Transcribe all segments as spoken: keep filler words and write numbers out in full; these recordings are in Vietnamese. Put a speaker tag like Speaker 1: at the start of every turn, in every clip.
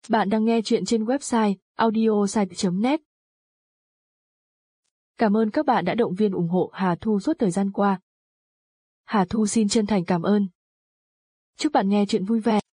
Speaker 1: Bạn đang nghe chuyện trên website audiosite chấm net. Cảm ơn các bạn đã động viên ủng hộ Hà Thu suốt thời gian qua. Hà Thu xin chân thành cảm ơn. Chúc bạn nghe chuyện vui vẻ.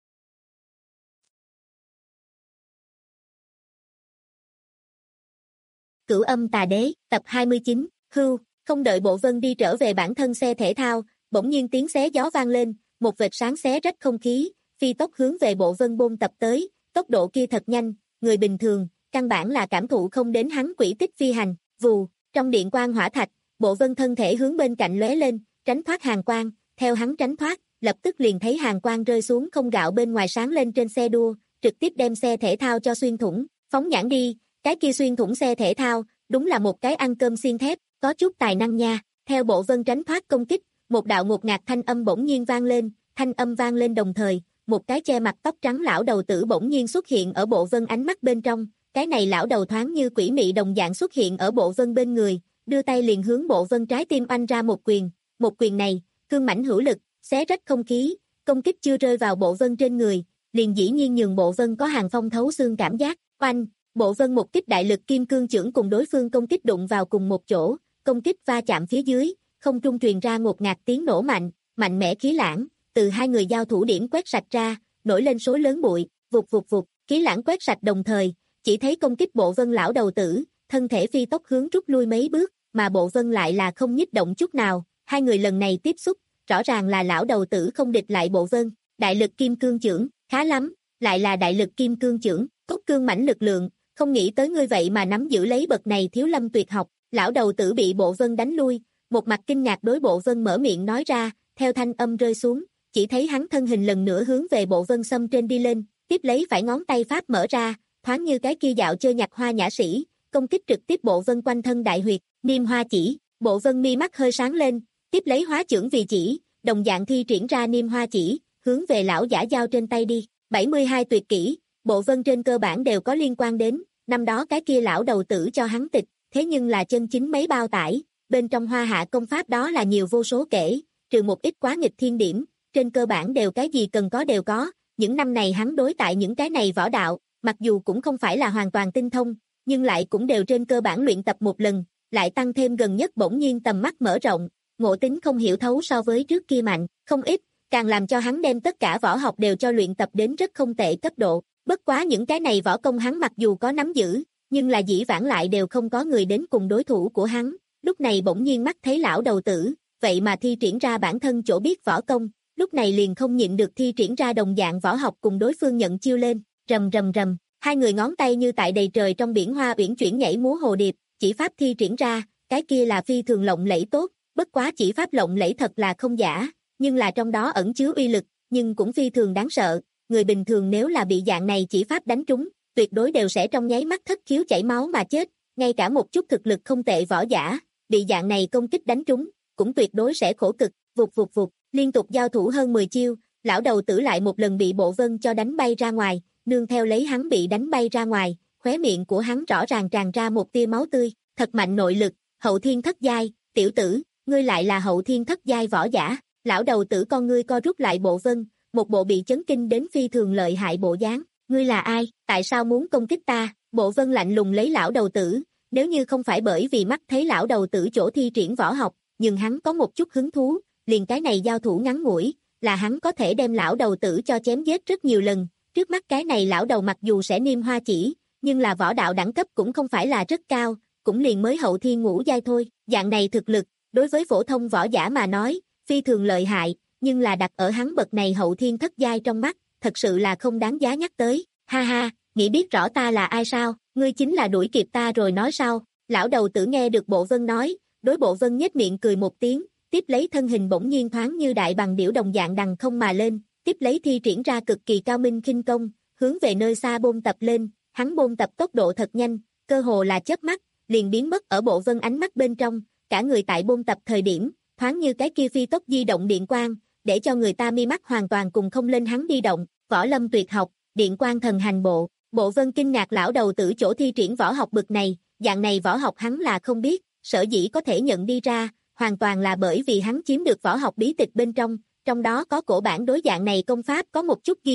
Speaker 2: Cửu Âm Tà Đế, tập hai mươi chín, hưu, không đợi Bộ Vân đi trở về bản thân xe thể thao, bỗng nhiên tiếng xé gió vang lên, một vệt sáng xé rách không khí, phi tốc hướng về Bộ Vân bôn tập tới, tốc độ kia thật nhanh, người bình thường, căn bản là cảm thụ không đến hắn quỹ tích phi hành, vù, trong điện quang hỏa thạch, Bộ Vân thân thể hướng bên cạnh lóe lên, tránh thoát hàn quang, theo hắn tránh thoát, lập tức liền thấy hàn quang rơi xuống không gạo bên ngoài sáng lên trên xe đua, trực tiếp đem xe thể thao cho xuyên thủng, phóng nhãn đi, cái kia xuyên thủng xe thể thao, đúng là một cái ăn cơm xiên thép, có chút tài năng nha. Theo Bộ Vân tránh thoát công kích, một đạo ngột ngạt thanh âm bỗng nhiên vang lên, thanh âm vang lên đồng thời, một cái che mặt tóc trắng lão đầu tử bỗng nhiên xuất hiện ở Bộ Vân ánh mắt bên trong, cái này lão đầu thoáng như quỷ mị đồng dạng xuất hiện ở Bộ Vân bên người, đưa tay liền hướng Bộ Vân trái tim oanh ra một quyền, một quyền này, cương mãnh hữu lực, xé rách không khí, công kích chưa rơi vào Bộ Vân trên người, liền dĩ nhiên nhường Bộ Vân có hàng phong thấu xương cảm giác, oanh. Bộ Vân một kích đại lực kim cương chưởng cùng đối phương công kích đụng vào cùng một chỗ, công kích va chạm phía dưới, không trung truyền ra ngột ngạt tiếng nổ mạnh, mạnh mẽ khí lãng, từ hai người giao thủ điểm quét sạch ra, nổi lên số lớn bụi, vụt vụt vụt, khí lãng quét sạch đồng thời, chỉ thấy công kích Bộ Vân lão đầu tử, thân thể phi tốc hướng rút lui mấy bước, mà Bộ Vân lại là không nhích động chút nào, hai người lần này tiếp xúc, rõ ràng là lão đầu tử không địch lại Bộ Vân, đại lực kim cương chưởng, khá lắm, lại là đại lực kim cương chưởng, cốt cương mãnh lực lượng. Không nghĩ tới ngươi vậy mà nắm giữ lấy bậc này thiếu lâm tuyệt học, lão đầu tử bị Bộ Vân đánh lui, một mặt kinh ngạc đối Bộ Vân mở miệng nói ra, theo thanh âm rơi xuống, chỉ thấy hắn thân hình lần nữa hướng về Bộ Vân xâm trên đi lên, tiếp lấy phải ngón tay pháp mở ra, thoáng như cái kia dạo chơi nhạc hoa nhã sĩ, công kích trực tiếp Bộ Vân quanh thân đại huyệt, niêm hoa chỉ, Bộ Vân mi mắt hơi sáng lên, tiếp lấy hóa chưởng vì chỉ, đồng dạng thi triển ra niêm hoa chỉ, hướng về lão giả giao trên tay đi, bảy mươi hai tuyệt kỹ. Bộ Vân trên cơ bản đều có liên quan đến, năm đó cái kia lão đầu tử cho hắn tịch, thế nhưng là chân chính mấy bao tải, bên trong hoa hạ công pháp đó là nhiều vô số kể, trừ một ít quá nghịch thiên điểm, trên cơ bản đều cái gì cần có đều có, những năm này hắn đối tại những cái này võ đạo, mặc dù cũng không phải là hoàn toàn tinh thông, nhưng lại cũng đều trên cơ bản luyện tập một lần, lại tăng thêm gần nhất bỗng nhiên tầm mắt mở rộng, ngộ tính không hiểu thấu so với trước kia mạnh, không ít, càng làm cho hắn đem tất cả võ học đều cho luyện tập đến rất không tệ cấp độ. Bất quá những cái này võ công hắn mặc dù có nắm giữ, nhưng là dĩ vãng lại đều không có người đến cùng đối thủ của hắn, lúc này bỗng nhiên mắt thấy lão đầu tử, vậy mà thi triển ra bản thân chỗ biết võ công, lúc này liền không nhịn được thi triển ra đồng dạng võ học cùng đối phương nhận chiêu lên, rầm rầm rầm, hai người ngón tay như tại đầy trời trong biển hoa uyển chuyển nhảy múa hồ điệp, chỉ pháp thi triển ra, cái kia là phi thường lộng lẫy tốt, bất quá chỉ pháp lộng lẫy thật là không giả, nhưng là trong đó ẩn chứa uy lực, nhưng cũng phi thường đáng sợ. Người bình thường nếu là bị dạng này chỉ pháp đánh trúng, tuyệt đối đều sẽ trong nháy mắt thất khiếu chảy máu mà chết, ngay cả một chút thực lực không tệ võ giả, bị dạng này công kích đánh trúng, cũng tuyệt đối sẽ khổ cực, vụt vụt vụt, liên tục giao thủ hơn mười chiêu, lão đầu tử lại một lần bị Bộ Vân cho đánh bay ra ngoài, nương theo lấy hắn bị đánh bay ra ngoài, khóe miệng của hắn rõ ràng tràn ra một tia máu tươi, thật mạnh nội lực, hậu thiên thất giai, tiểu tử, ngươi lại là hậu thiên thất giai võ giả, lão đầu tử con ngươi co rút lại Bộ Vân, một bộ bị chấn kinh đến phi thường lợi hại bộ dáng, ngươi là ai, tại sao muốn công kích ta, Bộ Vân lạnh lùng lấy lão đầu tử, nếu như không phải bởi vì mắt thấy lão đầu tử chỗ thi triển võ học, nhưng hắn có một chút hứng thú, liền cái này giao thủ ngắn ngủi, là hắn có thể đem lão đầu tử cho chém giết rất nhiều lần, trước mắt cái này lão đầu mặc dù sẽ niêm hoa chỉ, nhưng là võ đạo đẳng cấp cũng không phải là rất cao, cũng liền mới hậu thiên ngũ giai thôi, dạng này thực lực, đối với phổ thông võ giả mà nói, phi thường lợi hại. Nhưng là đặt ở hắn bậc này hậu thiên thất giai trong mắt, thật sự là không đáng giá nhắc tới, ha ha, nghĩ biết rõ ta là ai sao, ngươi chính là đuổi kịp ta rồi nói sao, lão đầu tử nghe được Bộ Vân nói, đối Bộ Vân nhếch miệng cười một tiếng, tiếp lấy thân hình bỗng nhiên thoáng như đại bằng điểu đồng dạng đằng không mà lên, tiếp lấy thi triển ra cực kỳ cao minh khinh công, hướng về nơi xa bôn tập lên, hắn bôn tập tốc độ thật nhanh, cơ hồ là chớp mắt, liền biến mất ở Bộ Vân ánh mắt bên trong, cả người tại bôn tập thời điểm, thoáng như cái kia phi tốc di động điện quang, để cho người ta mi mắt hoàn toàn cùng không lên hắn đi động, võ lâm tuyệt học, điện quang thần hành bộ, Bộ Vân kinh ngạc lão đầu tử chỗ thi triển võ học bực này, dạng này võ học hắn là không biết, sở dĩ có thể nhận đi ra, hoàn toàn là bởi vì hắn chiếm được võ học bí tịch bên trong, trong đó có cổ bản đối dạng này công pháp có một chút ghi chép,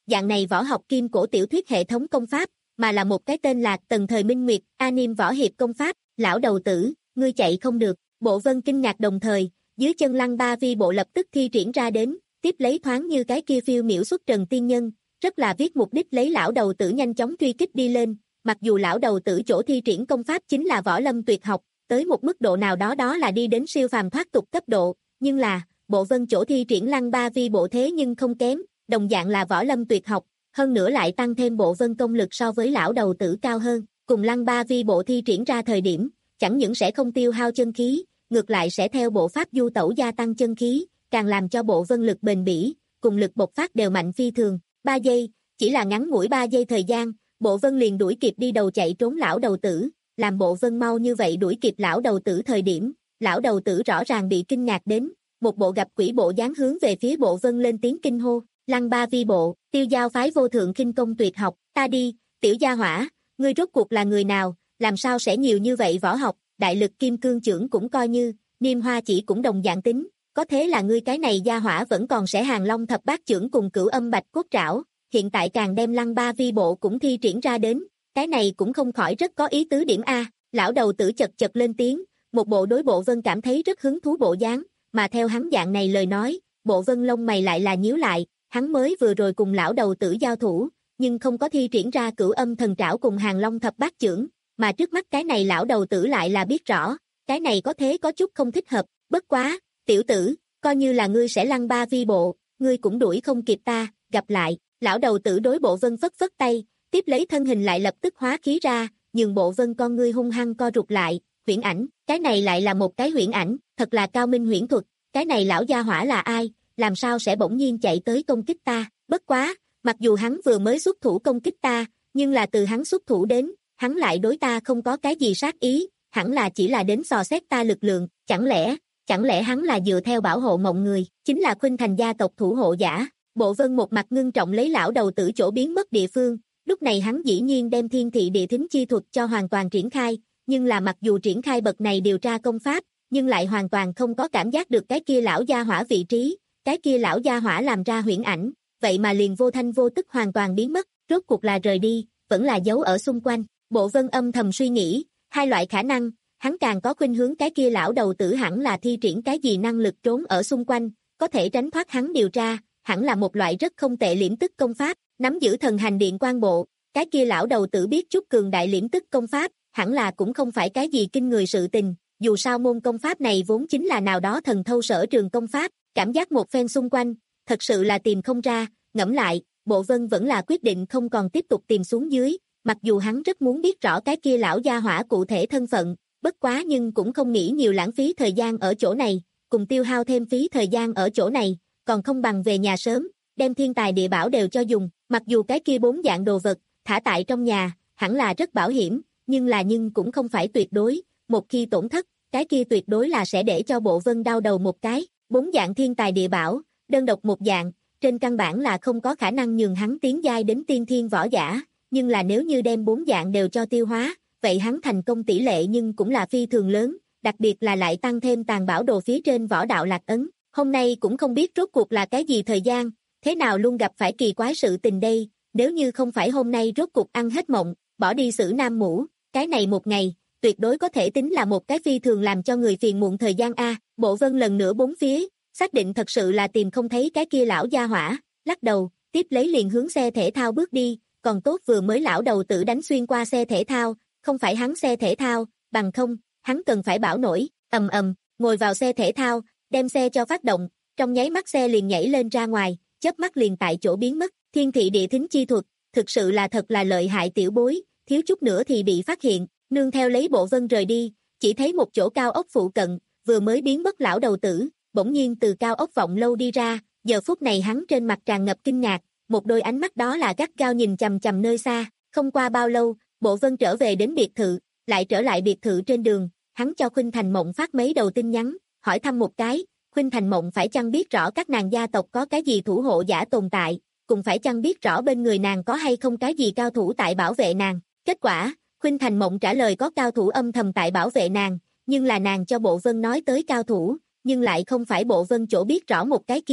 Speaker 2: dạng này võ học kim cổ tiểu thuyết hệ thống công pháp, mà là một cái tên là Tần Thời Minh Nguyệt, anime võ hiệp công pháp, lão đầu tử, ngươi chạy không được. Bộ Vân kinh ngạc đồng thời, dưới chân Lăng Ba Vi bộ lập tức thi triển ra đến, tiếp lấy thoáng như cái kia phiêu miểu xuất trần tiên nhân, rất là viết mục đích lấy lão đầu tử nhanh chóng truy kích đi lên, mặc dù lão đầu tử chỗ thi triển công pháp chính là võ lâm tuyệt học, tới một mức độ nào đó đó là đi đến siêu phàm thoát tục cấp độ, nhưng là, Bộ Vân chỗ thi triển Lăng Ba Vi bộ thế nhưng không kém, đồng dạng là võ lâm tuyệt học, hơn nữa lại tăng thêm Bộ Vân công lực so với lão đầu tử cao hơn, cùng Lăng Ba Vi bộ thi triển ra thời điểm, chẳng những sẽ không tiêu hao chân khí, ngược lại sẽ theo bộ pháp du tẩu gia tăng chân khí, càng làm cho Bộ Vân lực bền bỉ, cùng lực bộc phát đều mạnh phi thường. ba giây, chỉ là ngắn ngủi ba giây thời gian, Bộ Vân liền đuổi kịp đi đầu chạy trốn lão đầu tử, làm Bộ Vân mau như vậy đuổi kịp lão đầu tử thời điểm, lão đầu tử rõ ràng bị kinh ngạc đến, một bộ gặp quỷ bộ dáng hướng về phía Bộ Vân lên tiếng kinh hô, Lăng Ba Vi bộ, tiêu giao phái vô thượng khinh công tuyệt học, ta đi, tiểu gia hỏa, ngươi rốt cuộc là người nào, làm sao sẽ nhiều như vậy võ học, đại lực kim cương chưởng cũng coi như, niêm hoa chỉ cũng đồng dạng tính, có thế là ngươi cái này gia hỏa vẫn còn sẽ hàng long thập bát chưởng cùng cửu âm bạch cốt trảo, hiện tại càng đem Lăng Ba Vi bộ cũng thi triển ra đến, cái này cũng không khỏi rất có ý tứ điểm A, lão đầu tử chật chật lên tiếng, một bộ đối Bộ Vân cảm thấy rất hứng thú bộ dáng, mà theo hắn dạng này lời nói, Bộ Vân lông mày lại là nhíu lại, hắn mới vừa rồi cùng lão đầu tử giao thủ, nhưng không có thi triển ra cửu âm thần trảo cùng hàng long thập bát chưởng, mà trước mắt cái này lão đầu tử lại là biết rõ, cái này có thế có chút không thích hợp, bất quá, tiểu tử, coi như là ngươi sẽ Lăng Ba Vi bộ, ngươi cũng đuổi không kịp ta, gặp lại, lão đầu tử đối Bộ Vân phất phất tay, tiếp lấy thân hình lại lập tức hóa khí ra, nhường Bộ Vân con ngươi hung hăng co rụt lại, huyễn ảnh, cái này lại là một cái huyễn ảnh, thật là cao minh huyễn thuật, cái này lão gia hỏa là ai, làm sao sẽ bỗng nhiên chạy tới công kích ta, bất quá, mặc dù hắn vừa mới xuất thủ công kích ta, nhưng là từ hắn xuất thủ đến, hắn lại đối ta không có cái gì sát ý, hẳn là chỉ là đến dò xét ta lực lượng, chẳng lẽ, chẳng lẽ hắn là dựa theo bảo hộ mộng người, chính là Khuynh Thành gia tộc thủ hộ giả. Bộ Vân một mặt ngưng trọng lấy lão đầu tử chỗ biến mất địa phương, lúc này hắn dĩ nhiên đem thiên thị địa thính chi thuật cho hoàn toàn triển khai, nhưng là mặc dù triển khai bậc này điều tra công pháp, nhưng lại hoàn toàn không có cảm giác được cái kia lão gia hỏa vị trí, cái kia lão gia hỏa làm ra huyễn ảnh, vậy mà liền vô thanh vô tức hoàn toàn biến mất, rốt cuộc là rời đi, vẫn là giấu ở xung quanh. Bộ Vân âm thầm suy nghĩ, hai loại khả năng, hắn càng có khuynh hướng cái kia lão đầu tử hẳn là thi triển cái gì năng lực trốn ở xung quanh, có thể tránh thoát hắn điều tra, hẳn là một loại rất không tệ liễm tức công pháp, nắm giữ thần hành điện quan bộ, cái kia lão đầu tử biết chút cường đại liễm tức công pháp, hẳn là cũng không phải cái gì kinh người sự tình, dù sao môn công pháp này vốn chính là nào đó thần thâu sở trường công pháp, cảm giác một phen xung quanh, thật sự là tìm không ra, ngẫm lại, Bộ Vân vẫn là quyết định không còn tiếp tục tìm xuống dưới, mặc dù hắn rất muốn biết rõ cái kia lão gia hỏa cụ thể thân phận, bất quá nhưng cũng không nghĩ nhiều lãng phí thời gian ở chỗ này, cùng tiêu hao thêm phí thời gian ở chỗ này, còn không bằng về nhà sớm, đem thiên tài địa bảo đều cho dùng, mặc dù cái kia bốn dạng đồ vật, thả tại trong nhà, hẳn là rất bảo hiểm, nhưng là nhưng cũng không phải tuyệt đối, một khi tổn thất, cái kia tuyệt đối là sẽ để cho Bộ Vân đau đầu một cái, bốn dạng thiên tài địa bảo, đơn độc một dạng, trên căn bản là không có khả năng nhường hắn tiến giai đến tiên thiên võ giả, nhưng là nếu như đem bốn dạng đều cho tiêu hóa, vậy hắn thành công tỷ lệ nhưng cũng là phi thường lớn, đặc biệt là lại tăng thêm tàn bảo đồ phía trên võ đạo lạc ấn, hôm nay cũng không biết rốt cuộc là cái gì thời gian, thế nào luôn gặp phải kỳ quái sự tình đây, nếu như không phải hôm nay rốt cuộc ăn hết mộng, bỏ đi xử nam mũ, cái này một ngày, tuyệt đối có thể tính là một cái phi thường làm cho người phiền muộn thời gian A, Bộ Vân lần nữa bốn phía, xác định thật sự là tìm không thấy cái kia lão gia hỏa, lắc đầu, tiếp lấy liền hướng xe thể thao bước đi, còn tốt vừa mới lão đầu tử đánh xuyên qua xe thể thao, không phải hắn xe thể thao, bằng không, hắn cần phải bảo nổi, ầm ầm, ngồi vào xe thể thao, đem xe cho phát động, trong nháy mắt xe liền nhảy lên ra ngoài, chớp mắt liền tại chỗ biến mất, thiên thị địa thính chi thuật, thực sự là thật là lợi hại tiểu bối, thiếu chút nữa thì bị phát hiện, nương theo lấy Bộ Vân rời đi, chỉ thấy một chỗ cao ốc phụ cận, vừa mới biến mất lão đầu tử, bỗng nhiên từ cao ốc vọng lâu đi ra, giờ phút này hắn trên mặt tràn ngập kinh ngạc, một đôi ánh mắt đó là gắt gao nhìn chằm chằm nơi xa, không qua bao lâu, Bộ Vân trở về đến biệt thự, lại trở lại biệt thự trên đường, hắn cho Khuynh Thành Mộng phát mấy đầu tin nhắn, hỏi thăm một cái, Khuynh Thành Mộng phải chăng biết rõ các nàng gia tộc có cái gì thủ hộ giả tồn tại, cùng phải chăng biết rõ bên người nàng có hay không cái gì cao thủ tại bảo vệ nàng, kết quả, Khuynh Thành Mộng trả lời có cao thủ âm thầm tại bảo vệ nàng, nhưng là nàng cho Bộ Vân nói tới cao thủ, nhưng lại không phải Bộ Vân chỗ biết rõ một cái kia,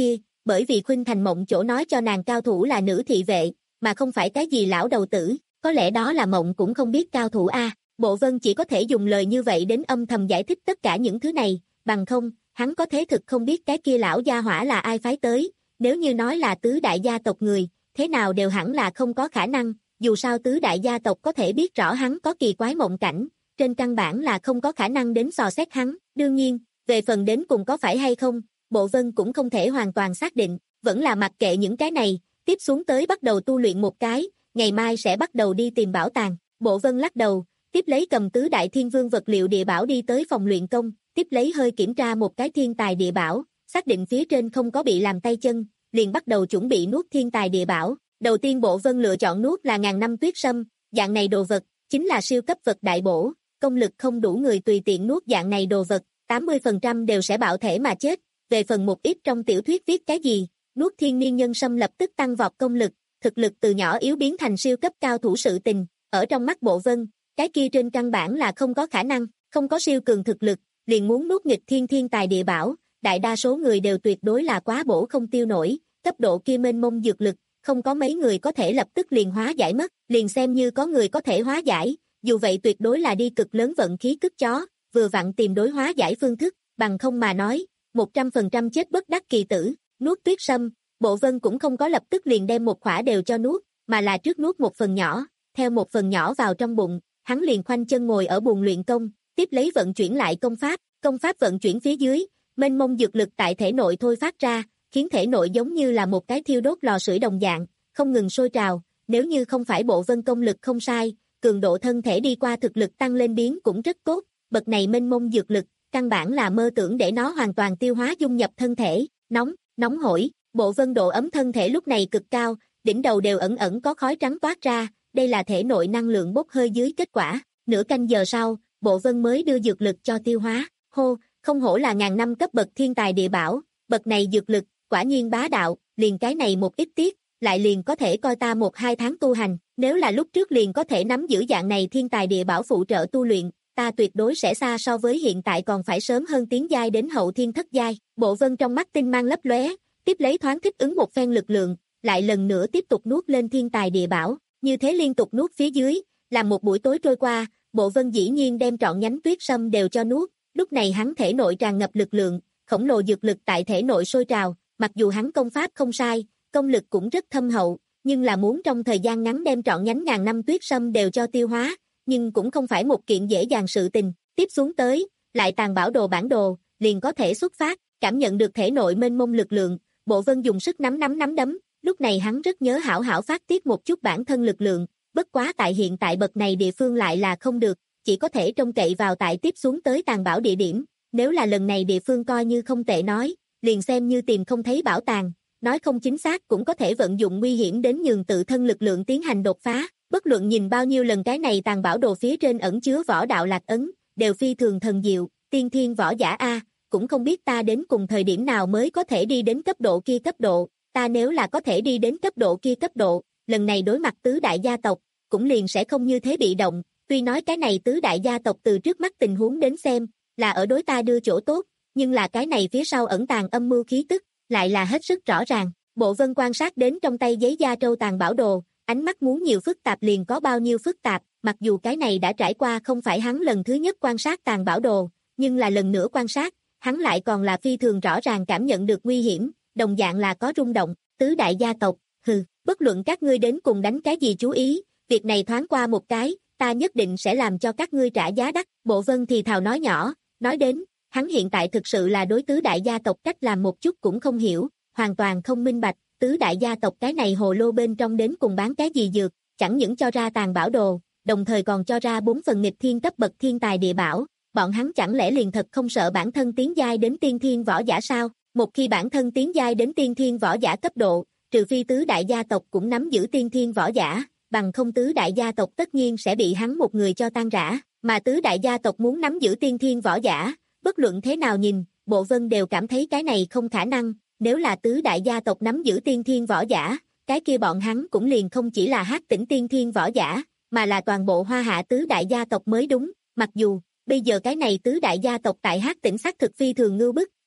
Speaker 2: bởi vì Khuynh Thành Mộng chỗ nói cho nàng cao thủ là nữ thị vệ, mà không phải cái gì lão đầu tử, có lẽ đó là Mộng cũng không biết cao thủ a. Bộ Vân chỉ có thể dùng lời như vậy đến âm thầm giải thích tất cả những thứ này, bằng không, hắn có thế thực không biết cái kia lão gia hỏa là ai phái tới, nếu như nói là tứ đại gia tộc người, thế nào đều hẳn là không có khả năng, dù sao tứ đại gia tộc có thể biết rõ hắn có kỳ quái mộng cảnh, trên căn bản là không có khả năng đến dò xét hắn, đương nhiên, về phần đến cùng có phải hay không, Bộ Vân cũng không thể hoàn toàn xác định, vẫn là mặc kệ những cái này, tiếp xuống tới bắt đầu tu luyện một cái, ngày mai sẽ bắt đầu đi tìm bảo tàng. Bộ Vân lắc đầu, tiếp lấy cầm tứ đại thiên vương vật liệu địa bảo đi tới phòng luyện công, tiếp lấy hơi kiểm tra một cái thiên tài địa bảo, xác định phía trên không có bị làm tay chân, liền bắt đầu chuẩn bị nuốt thiên tài địa bảo. Đầu tiên Bộ Vân lựa chọn nuốt là ngàn năm tuyết sâm, dạng này đồ vật, chính là siêu cấp vật đại bổ, công lực không đủ người tùy tiện nuốt dạng này đồ vật, tám mươi phần trăm đều sẽ bạo thể mà chết, về phần một ít trong tiểu thuyết viết cái gì, nuốt thiên niên nhân sâm lập tức tăng vọt công lực, thực lực từ nhỏ yếu biến thành siêu cấp cao thủ sự tình, ở trong mắt Bộ Vân, cái kia trên căn bản là không có khả năng, không có siêu cường thực lực, liền muốn nuốt nghịch thiên thiên tài địa bảo, đại đa số người đều tuyệt đối là quá bổ không tiêu nổi, cấp độ kia mênh mông dược lực, không có mấy người có thể lập tức liền hóa giải mất, liền xem như có người có thể hóa giải, dù vậy tuyệt đối là đi cực lớn vận khí cất chó, vừa vặn tìm đối hóa giải phương thức, bằng không mà nói, một trăm phần trăm chết bất đắc kỳ tử, nuốt tuyết sâm, Bộ Vân cũng không có lập tức liền đem một khỏa đều cho nuốt, mà là trước nuốt một phần nhỏ, theo một phần nhỏ vào trong bụng, hắn liền khoanh chân ngồi ở buồng luyện công, tiếp lấy vận chuyển lại công pháp, công pháp vận chuyển phía dưới, mênh mông dược lực tại thể nội thôi phát ra, khiến thể nội giống như là một cái thiêu đốt lò sưởi đồng dạng, không ngừng sôi trào, nếu như không phải Bộ Vân công lực không sai, cường độ thân thể đi qua thực lực tăng lên biến cũng rất tốt, bậc này mênh mông dược lực, căn bản là mơ tưởng để nó hoàn toàn tiêu hóa dung nhập thân thể, nóng, nóng hổi, Bộ Vân độ ấm thân thể lúc này cực cao, đỉnh đầu đều ẩn ẩn có khói trắng toát ra, đây là thể nội năng lượng bốc hơi dưới kết quả, nửa canh giờ sau, Bộ Vân mới đưa dược lực cho tiêu hóa, hô, không hổ là ngàn năm cấp bậc thiên tài địa bảo, bậc này dược lực, quả nhiên bá đạo, liền cái này một ít tiết, lại liền có thể coi ta một hai tháng tu hành, nếu là lúc trước liền có thể nắm giữ dạng này thiên tài địa bảo phụ trợ tu luyện, ta tuyệt đối sẽ xa so với hiện tại còn phải sớm hơn tiến giai đến hậu thiên thất giai. Bộ Vân trong mắt tinh mang lấp lóe, tiếp lấy thoáng thích ứng một phen lực lượng, lại lần nữa tiếp tục nuốt lên thiên tài địa bảo, như thế liên tục nuốt phía dưới, làm một buổi tối trôi qua, Bộ Vân dĩ nhiên đem trọn nhánh tuyết sâm đều cho nuốt, lúc này hắn thể nội tràn ngập lực lượng, khổng lồ dược lực tại thể nội sôi trào, mặc dù hắn công pháp không sai, công lực cũng rất thâm hậu, nhưng là muốn trong thời gian ngắn đem trọn nhánh ngàn năm tuyết sâm đều cho tiêu hóa, nhưng cũng không phải một kiện dễ dàng sự tình, tiếp xuống tới, lại tàn bảo đồ bản đồ, liền có thể xuất phát, cảm nhận được thể nội mênh mông lực lượng, Bộ Vân dùng sức nắm nắm nắm đấm, lúc này hắn rất nhớ hảo hảo phát tiết một chút bản thân lực lượng, bất quá tại hiện tại bậc này địa phương lại là không được, chỉ có thể trông cậy vào tại tiếp xuống tới tàn bảo địa điểm, nếu là lần này địa phương coi như không tệ nói, liền xem như tìm không thấy bảo tàng, nói không chính xác cũng có thể vận dụng nguy hiểm đến nhường tự thân lực lượng tiến hành đột phá, bất luận nhìn bao nhiêu lần cái này tàn bảo đồ phía trên ẩn chứa võ đạo lạc ấn, đều phi thường thần diệu, tiên thiên võ giả A, cũng không biết ta đến cùng thời điểm nào mới có thể đi đến cấp độ kia cấp độ, ta nếu là có thể đi đến cấp độ kia cấp độ, lần này đối mặt tứ đại gia tộc, cũng liền sẽ không như thế bị động, tuy nói cái này tứ đại gia tộc từ trước mắt tình huống đến xem, là ở đối ta đưa chỗ tốt, nhưng là cái này phía sau ẩn tàng âm mưu khí tức, lại là hết sức rõ ràng. Bộ Vân quan sát đến trong tay giấy da trâu tàn bảo đồ, ánh mắt muốn nhiều phức tạp liền có bao nhiêu phức tạp, mặc dù cái này đã trải qua không phải hắn lần thứ nhất quan sát tàn bảo đồ, nhưng là lần nữa quan sát, hắn lại còn là phi thường rõ ràng cảm nhận được nguy hiểm, đồng dạng là có rung động, tứ đại gia tộc, hừ, bất luận các ngươi đến cùng đánh cái gì chú ý, việc này thoáng qua một cái, ta nhất định sẽ làm cho các ngươi trả giá đắt. Bộ Vân thì thào nói nhỏ, nói đến, hắn hiện tại thực sự là đối tứ đại gia tộc cách làm một chút cũng không hiểu, hoàn toàn không minh bạch, tứ đại gia tộc cái này hồ lô bên trong đến cùng bán cái gì dược, chẳng những cho ra tàn bảo đồ, đồng thời còn cho ra bốn phần nghịch thiên cấp bậc thiên tài địa bảo, bọn hắn chẳng lẽ liền thật không sợ bản thân tiến giai đến tiên thiên võ giả sao? Một khi bản thân tiến giai đến tiên thiên võ giả cấp độ, trừ phi tứ đại gia tộc cũng nắm giữ tiên thiên võ giả, bằng không tứ đại gia tộc tất nhiên sẽ bị hắn một người cho tan rã, mà tứ đại gia tộc muốn nắm giữ tiên thiên võ giả, bất luận thế nào nhìn, Bộ Vân đều cảm thấy cái này không khả năng, nếu là tứ đại gia tộc nắm giữ tiên thiên võ giả, cái kia bọn hắn cũng liền không chỉ là Hát tỉnh tiên thiên võ giả, mà là toàn bộ Hoa Hạ tứ đại gia tộc mới đúng, mặc dù, bây giờ cái này tứ đại gia tộc tại Hát tỉnh xác thực phi thường ngưu bức,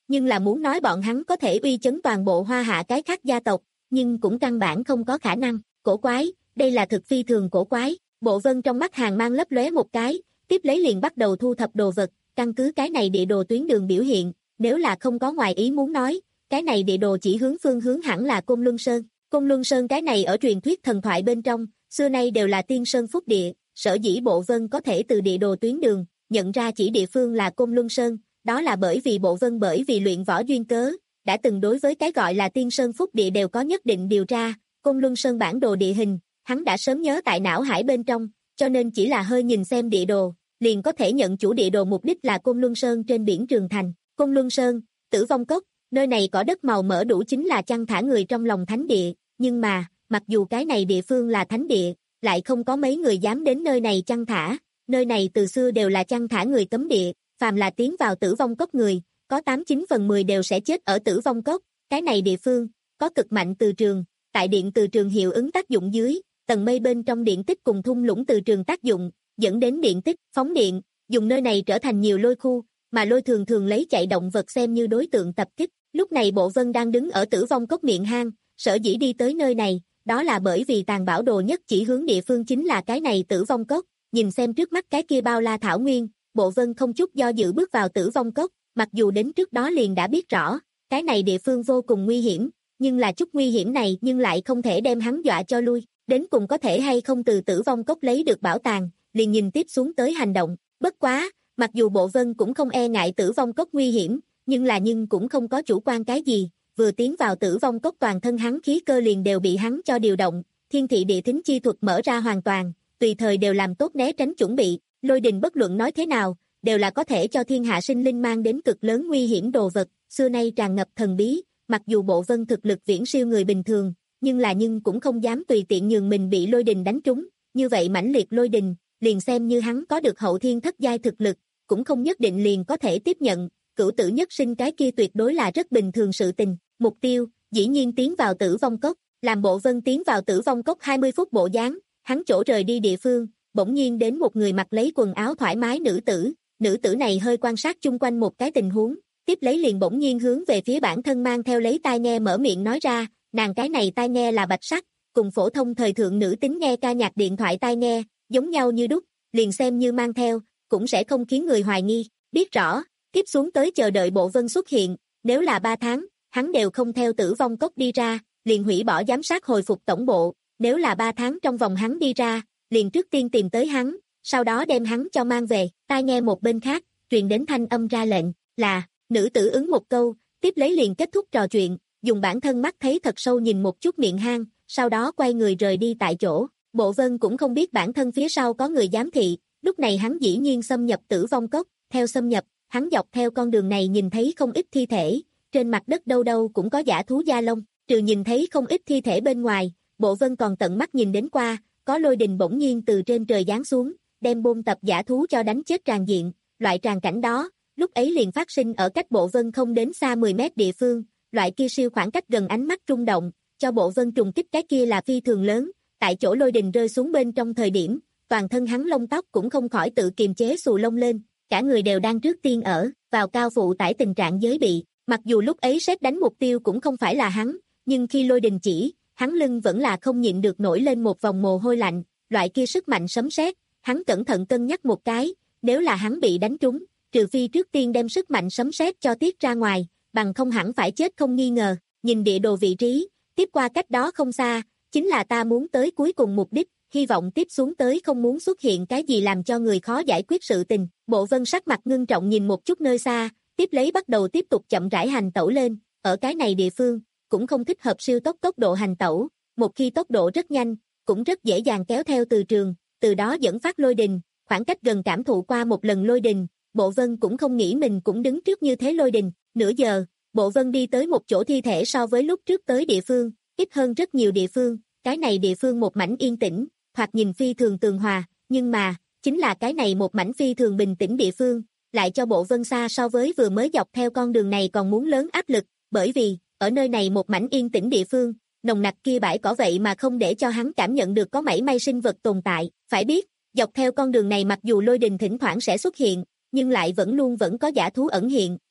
Speaker 2: nhưng là muốn nói bọn hắn có thể uy chấn toàn bộ Hoa Hạ cái khác gia tộc, nhưng cũng căn bản không có khả năng. Cổ quái, đây là thực phi thường cổ quái. Bộ Vân trong mắt Hàng Mang lấp lóe một cái, tiếp lấy liền bắt đầu thu thập đồ vật, căn cứ cái này địa đồ tuyến đường biểu hiện, nếu là không có ngoài ý muốn nói, cái này địa đồ chỉ hướng phương hướng hẳn là Côn Luân Sơn. Côn Luân Sơn cái này ở truyền thuyết thần thoại bên trong, xưa nay đều là tiên sơn phúc địa, sở dĩ Bộ Vân có thể từ địa đồ tuyến đường, nhận ra chỉ địa phương là Côn Luân Sơn, đó là bởi vì Bộ Vân bởi vì luyện võ duyên cớ, đã từng đối với cái gọi là tiên sơn phúc địa đều có nhất định điều tra, Côn Luân Sơn bản đồ địa hình, hắn đã sớm nhớ tại não hải bên trong, cho nên chỉ là hơi nhìn xem địa đồ, liền có thể nhận chủ địa đồ mục đích là Côn Luân Sơn trên biển Trường Thành. Côn Luân Sơn, Tử Vong Cốc, nơi này có đất màu mỡ đủ chính là chăn thả người trong lòng thánh địa, nhưng mà, mặc dù cái này địa phương là thánh địa, lại không có mấy người dám đến nơi này chăn thả, nơi này từ xưa đều là chăn thả người cấm địa, phàm là tiến vào Tử Vong Cốc người, có tám chín phần mười đều sẽ chết ở Tử Vong Cốc, cái này địa phương, có cực mạnh từ trường, tại điện từ trường hiệu ứng tác dụng dưới, tầng mây bên trong điện tích cùng thung lũng từ trường tác dụng, dẫn đến điện tích, phóng điện, dùng nơi này trở thành nhiều lôi khu, mà lôi thường thường lấy chạy động vật xem như đối tượng tập kích. Lúc này Bộ Vân đang đứng ở Tử Vong Cốc miệng hang, sở dĩ đi tới nơi này, đó là bởi vì tàn bảo đồ nhất chỉ hướng địa phương chính là cái này Tử Vong Cốc, nhìn xem trước mắt cái kia bao la thảo nguyên, Bộ Vân không chút do dự bước vào Tử Vong Cốc, mặc dù đến trước đó liền đã biết rõ, cái này địa phương vô cùng nguy hiểm, nhưng là chút nguy hiểm này nhưng lại không thể đem hắn dọa cho lui, đến cùng có thể hay không từ Tử Vong Cốc lấy được bảo tàng, liền nhìn tiếp xuống tới hành động, bất quá, mặc dù Bộ Vân cũng không e ngại Tử Vong Cốc nguy hiểm, nhưng là nhưng cũng không có chủ quan cái gì, vừa tiến vào Tử Vong Cốc toàn thân hắn khí cơ liền đều bị hắn cho điều động, thiên thị địa thính chi thuật mở ra hoàn toàn, tùy thời đều làm tốt né tránh chuẩn bị, lôi đình bất luận nói thế nào, đều là có thể cho thiên hạ sinh linh mang đến cực lớn nguy hiểm đồ vật, xưa nay tràn ngập thần bí, mặc dù Bộ Vân thực lực viễn siêu người bình thường, nhưng là nhưng cũng không dám tùy tiện nhường mình bị lôi đình đánh trúng, như vậy mãnh liệt lôi đình, liền xem như hắn có được hậu thiên thất giai thực lực, cũng không nhất định liền có thể tiếp nhận, cửu tử nhất sinh cái kia tuyệt đối là rất bình thường sự tình, mục tiêu, dĩ nhiên tiến vào Tử Vong Cốc, làm Bộ Vân tiến vào Tử Vong Cốc hai mươi phút bộ dáng, hắn chỗ rời đi địa phương, bỗng nhiên đến một người mặc lấy quần áo thoải mái nữ tử, nữ tử này hơi quan sát chung quanh một cái tình huống, tiếp lấy liền bỗng nhiên hướng về phía bản thân mang theo lấy tai nghe mở miệng nói ra, nàng cái này tai nghe là bạch sắc, cùng phổ thông thời thượng nữ tính nghe ca nhạc điện thoại tai nghe, giống nhau như đúc, liền xem như mang theo, cũng sẽ không khiến người hoài nghi, biết rõ, tiếp xuống tới chờ đợi Bộ Vân xuất hiện, nếu là ba tháng, hắn đều không theo Tử Vong Cốc đi ra, liền hủy bỏ giám sát hồi phục tổng bộ, nếu là ba tháng trong vòng hắn đi ra, liền trước tiên tìm tới hắn, sau đó đem hắn cho mang về, tai nghe một bên khác, truyền đến thanh âm ra lệnh, là, nữ tử ứng một câu, tiếp lấy liền kết thúc trò chuyện, dùng bản thân mắt thấy thật sâu nhìn một chút miệng hang, sau đó quay người rời đi tại chỗ, Bộ Vân cũng không biết bản thân phía sau có người giám thị, lúc này hắn dĩ nhiên xâm nhập Tử Vong Cốc, theo xâm nhập, hắn dọc theo con đường này nhìn thấy không ít thi thể, trên mặt đất đâu đâu cũng có dã thú da lông, trừ nhìn thấy không ít thi thể bên ngoài, Bộ Vân còn tận mắt nhìn đến qua, có lôi đình bỗng nhiên từ trên trời giáng xuống, đem bôn tập dã thú cho đánh chết tràn diện, loại tràn cảnh đó, lúc ấy liền phát sinh ở cách Bộ Vân không đến xa mười mét địa phương, loại kia siêu khoảng cách gần ánh mắt rung động, cho Bộ Vân trùng kích cái kia là phi thường lớn, tại chỗ lôi đình rơi xuống bên trong thời điểm, toàn thân hắn lông tóc cũng không khỏi tự kiềm chế xù lông lên, cả người đều đang trước tiên ở, vào cao phụ tải tình trạng giới bị, mặc dù lúc ấy sét đánh mục tiêu cũng không phải là hắn, nhưng khi lôi đình chỉ, hắn lưng vẫn là không nhịn được nổi lên một vòng mồ hôi lạnh, loại kia sức mạnh sấm sét, hắn cẩn thận cân nhắc một cái, nếu là hắn bị đánh trúng, trừ phi trước tiên đem sức mạnh sấm sét cho tiết ra ngoài, bằng không hẳn phải chết không nghi ngờ, nhìn địa đồ vị trí, tiếp qua cách đó không xa, chính là ta muốn tới cuối cùng mục đích, hy vọng tiếp xuống tới không muốn xuất hiện cái gì làm cho người khó giải quyết sự tình. Bộ Vân sắc mặt ngưng trọng nhìn một chút nơi xa, tiếp lấy bắt đầu tiếp tục chậm rãi hành tẩu lên, ở cái này địa phương, cũng không thích hợp siêu tốc tốc độ hành tẩu, một khi tốc độ rất nhanh, cũng rất dễ dàng kéo theo từ trường, từ đó dẫn phát lôi đình, khoảng cách gần cảm thụ qua một lần lôi đình, Bộ Vân cũng không nghĩ mình cũng đứng trước như thế lôi đình, nửa giờ, Bộ Vân đi tới một chỗ thi thể so với lúc trước tới địa phương, ít hơn rất nhiều địa phương, cái này địa phương một mảnh yên tĩnh, thoạt nhìn phi thường tường hòa, nhưng mà, chính là cái này một mảnh phi thường bình tĩnh địa phương, lại cho Bộ Vân xa so với vừa mới dọc theo con đường này còn muốn lớn áp lực, bởi vì, ở nơi này một mảnh yên tĩnh địa phương, nồng nặc kia bãi cỏ vậy mà không để cho hắn cảm nhận được có mảy may sinh vật tồn tại, phải biết, dọc theo con đường này mặc dù lôi đình thỉnh thoảng sẽ xuất hiện, nhưng lại vẫn luôn vẫn có dã thú ẩn hiện,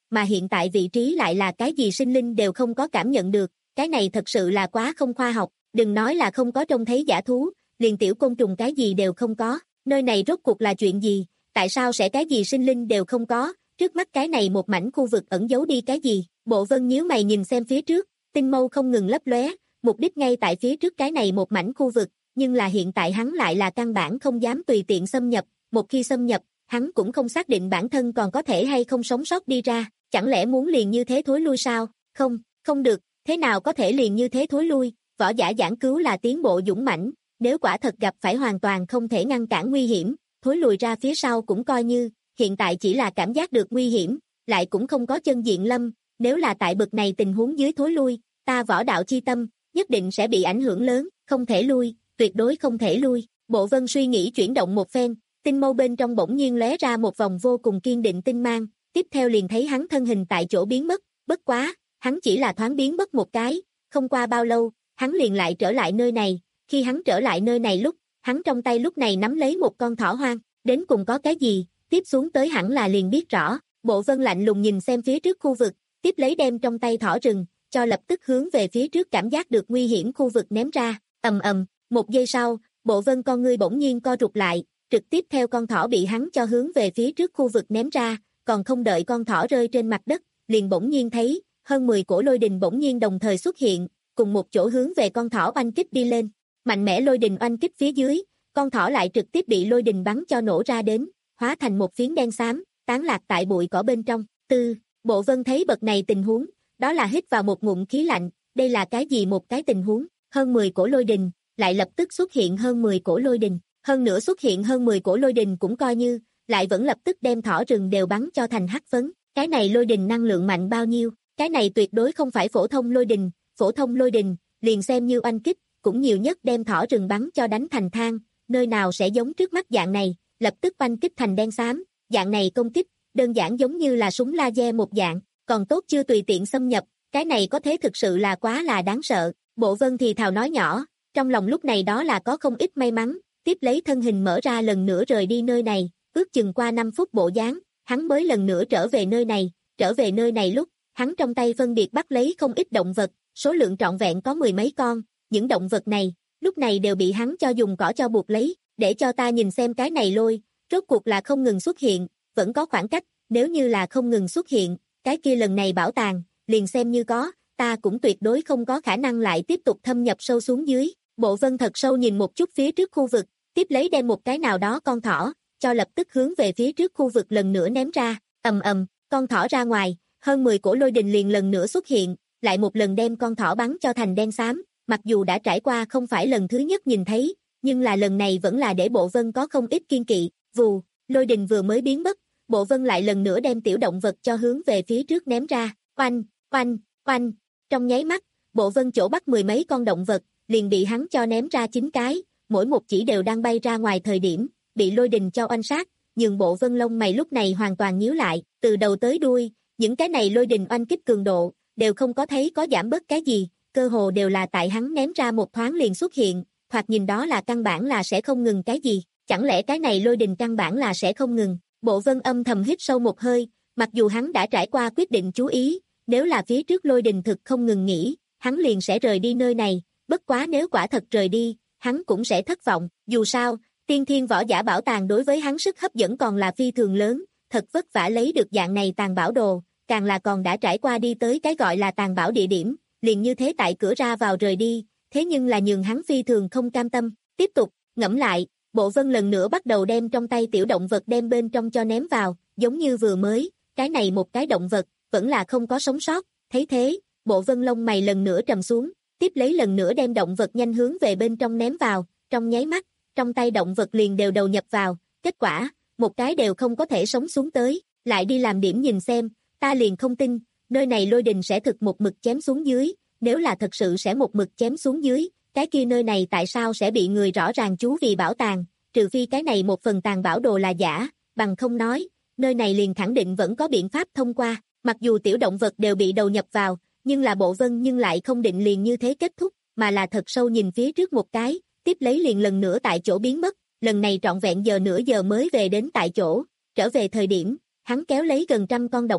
Speaker 2: mà hiện tại vị trí lại là cái gì sinh linh đều không có cảm nhận được, cái này thật sự là quá không khoa học, đừng nói là không có trông thấy dã thú, liền tiểu côn trùng cái gì đều không có, nơi này rốt cuộc là chuyện gì, tại sao sẽ cái gì sinh linh đều không có, trước mắt cái này một mảnh khu vực ẩn giấu đi cái gì, Bộ Vân nhíu mày nhìn xem phía trước, tinh mâu không ngừng lấp lóe, mục đích ngay tại phía trước cái này một mảnh khu vực, nhưng là hiện tại hắn lại là căn bản không dám tùy tiện xâm nhập, một khi xâm nhập, hắn cũng không xác định bản thân còn có thể hay không sống sót đi ra, chẳng lẽ muốn liền như thế thối lui sao, không, không được, thế nào có thể liền như thế thối lui, võ giả giảng cứu là tiến bộ dũng mãnh, nếu quả thật gặp phải hoàn toàn không thể ngăn cản nguy hiểm, thối lùi ra phía sau cũng coi như, hiện tại chỉ là cảm giác được nguy hiểm, lại cũng không có chân diện lâm, nếu là tại bực này tình huống dưới thối lui, ta võ đạo chi tâm, nhất định sẽ bị ảnh hưởng lớn, không thể lui, tuyệt đối không thể lui. Bộ Vân suy nghĩ chuyển động một phen, tinh mâu bên trong bỗng nhiên lóe ra một vòng vô cùng kiên định tinh mang, tiếp theo liền thấy hắn thân hình tại chỗ biến mất, bất quá, hắn chỉ là thoáng biến mất một cái, không qua bao lâu, hắn liền lại trở lại nơi này, khi hắn trở lại nơi này lúc, hắn trong tay lúc này nắm lấy một con thỏ hoang, đến cùng có cái gì, tiếp xuống tới hẳn là liền biết rõ. Bộ Vân lạnh lùng nhìn xem phía trước khu vực, tiếp lấy đem trong tay thỏ rừng, cho lập tức hướng về phía trước cảm giác được nguy hiểm khu vực ném ra, ầm ầm, một giây sau, Bộ Vân con ngươi bỗng nhiên co rụt lại, trực tiếp theo con thỏ bị hắn cho hướng về phía trước khu vực ném ra, còn không đợi con thỏ rơi trên mặt đất, liền bỗng nhiên thấy, hơn mười cổ lôi đình bỗng nhiên đồng thời xuất hiện, cùng một chỗ hướng về con thỏ oanh kích đi lên, mạnh mẽ lôi đình oanh kích phía dưới, con thỏ lại trực tiếp bị lôi đình bắn cho nổ ra đến, hóa thành một phiến đen xám, tán lạc tại bụi cỏ bên trong. Tư, Bộ Vân thấy bậc này tình huống, đó là hít vào một ngụm khí lạnh, đây là cái gì một cái tình huống, hơn mười cổ lôi đình, lại lập tức xuất hiện hơn mười cổ lôi đình, hơn nữa xuất hiện hơn mười cổ lôi đình cũng coi như, lại vẫn lập tức đem thỏ rừng đều bắn cho thành hắc phấn, cái này lôi đình năng lượng mạnh bao nhiêu, cái này tuyệt đối không phải phổ thông lôi đình, phổ thông lôi đình, liền xem như oanh kích, cũng nhiều nhất đem thỏ rừng bắn cho đánh thành than, nơi nào sẽ giống trước mắt dạng này, lập tức oanh kích thành đen xám, dạng này công kích, đơn giản giống như là súng laser một dạng, còn tốt chưa tùy tiện xâm nhập, cái này có thế thực sự là quá là đáng sợ. Bộ Vân thì thào nói nhỏ, trong lòng lúc này đó là có không ít may mắn, tiếp lấy thân hình mở ra lần nữa rời đi nơi này, ước chừng qua năm phút bộ dáng, hắn mới lần nữa trở về nơi này, trở về nơi này lúc, hắn trong tay phân biệt bắt lấy không ít động vật, số lượng trọn vẹn có mười mấy con, những động vật này, lúc này đều bị hắn cho dùng cỏ cho buộc lấy, để cho ta nhìn xem cái này lôi, rốt cuộc là không ngừng xuất hiện, vẫn có khoảng cách, nếu như là không ngừng xuất hiện, cái kia lần này bảo tàng, liền xem như có, ta cũng tuyệt đối không có khả năng lại tiếp tục thâm nhập sâu xuống dưới. Bộ Vân thật sâu nhìn một chút phía trước khu vực, tiếp lấy đem một cái nào đó con thỏ, cho lập tức hướng về phía trước khu vực lần nữa ném ra, ầm ầm, con thỏ ra ngoài, hơn mười cổ lôi đình liền lần nữa xuất hiện, lại một lần đem con thỏ bắn cho thành đen xám, mặc dù đã trải qua không phải lần thứ nhất nhìn thấy, nhưng là lần này vẫn là để Bộ Vân có không ít kiên kỵ, vù, lôi đình vừa mới biến mất, Bộ Vân lại lần nữa đem tiểu động vật cho hướng về phía trước ném ra, oanh, oanh, oanh, trong nháy mắt, Bộ Vân chỗ bắt mười mấy con động vật, liền bị hắn cho ném ra chín cái, mỗi một chỉ đều đang bay ra ngoài thời điểm, bị lôi đình cho oanh sát, nhưng Bộ Vân lông mày lúc này hoàn toàn nhíu lại, từ đầu tới đuôi, những cái này lôi đình oanh kích cường độ, đều không có thấy có giảm bớt cái gì, cơ hồ đều là tại hắn ném ra một thoáng liền xuất hiện, thoạt nhìn đó là căn bản là sẽ không ngừng cái gì, chẳng lẽ cái này lôi đình căn bản là sẽ không ngừng. Bộ Vân âm thầm hít sâu một hơi, mặc dù hắn đã trải qua quyết định chú ý, nếu là phía trước lôi đình thực không ngừng nghỉ, hắn liền sẽ rời đi nơi này, bất quá nếu quả thật rời đi, hắn cũng sẽ thất vọng, dù sao, tiên thiên võ giả bảo tàng đối với hắn sức hấp dẫn còn là phi thường lớn, thật vất vả lấy được dạng này tàng bảo đồ, càng là còn đã trải qua đi tới cái gọi là tàng bảo địa điểm, liền như thế tại cửa ra vào rời đi, thế nhưng là nhường hắn phi thường không cam tâm, tiếp tục, ngẫm lại, Bộ Vân lần nữa bắt đầu đem trong tay tiểu động vật đem bên trong cho ném vào, giống như vừa mới, cái này một cái động vật, vẫn là không có sống sót, thấy thế, Bộ Vân lông mày lần nữa trầm xuống, tiếp lấy lần nữa đem động vật nhanh hướng về bên trong ném vào, trong nháy mắt, trong tay động vật liền đều đầu nhập vào, kết quả, một cái đều không có thể sống xuống tới, lại đi làm điểm nhìn xem, ta liền không tin, nơi này lôi đình sẽ thực một mực chém xuống dưới, nếu là thật sự sẽ một mực chém xuống dưới, cái kia nơi này tại sao sẽ bị người rõ ràng chú vì bảo tàng, trừ phi cái này một phần tàng bảo đồ là giả, bằng không nói, nơi này liền khẳng định vẫn có biện pháp thông qua, mặc dù tiểu động vật đều bị đầu nhập vào, nhưng là Bộ Vân nhưng lại không định liền như thế kết thúc, mà là thật sâu nhìn phía trước một cái, tiếp lấy liền lần nữa tại chỗ biến mất, lần này trọn vẹn giờ nửa giờ mới về đến tại chỗ, trở về thời điểm, hắn kéo lấy gần trăm con động vật,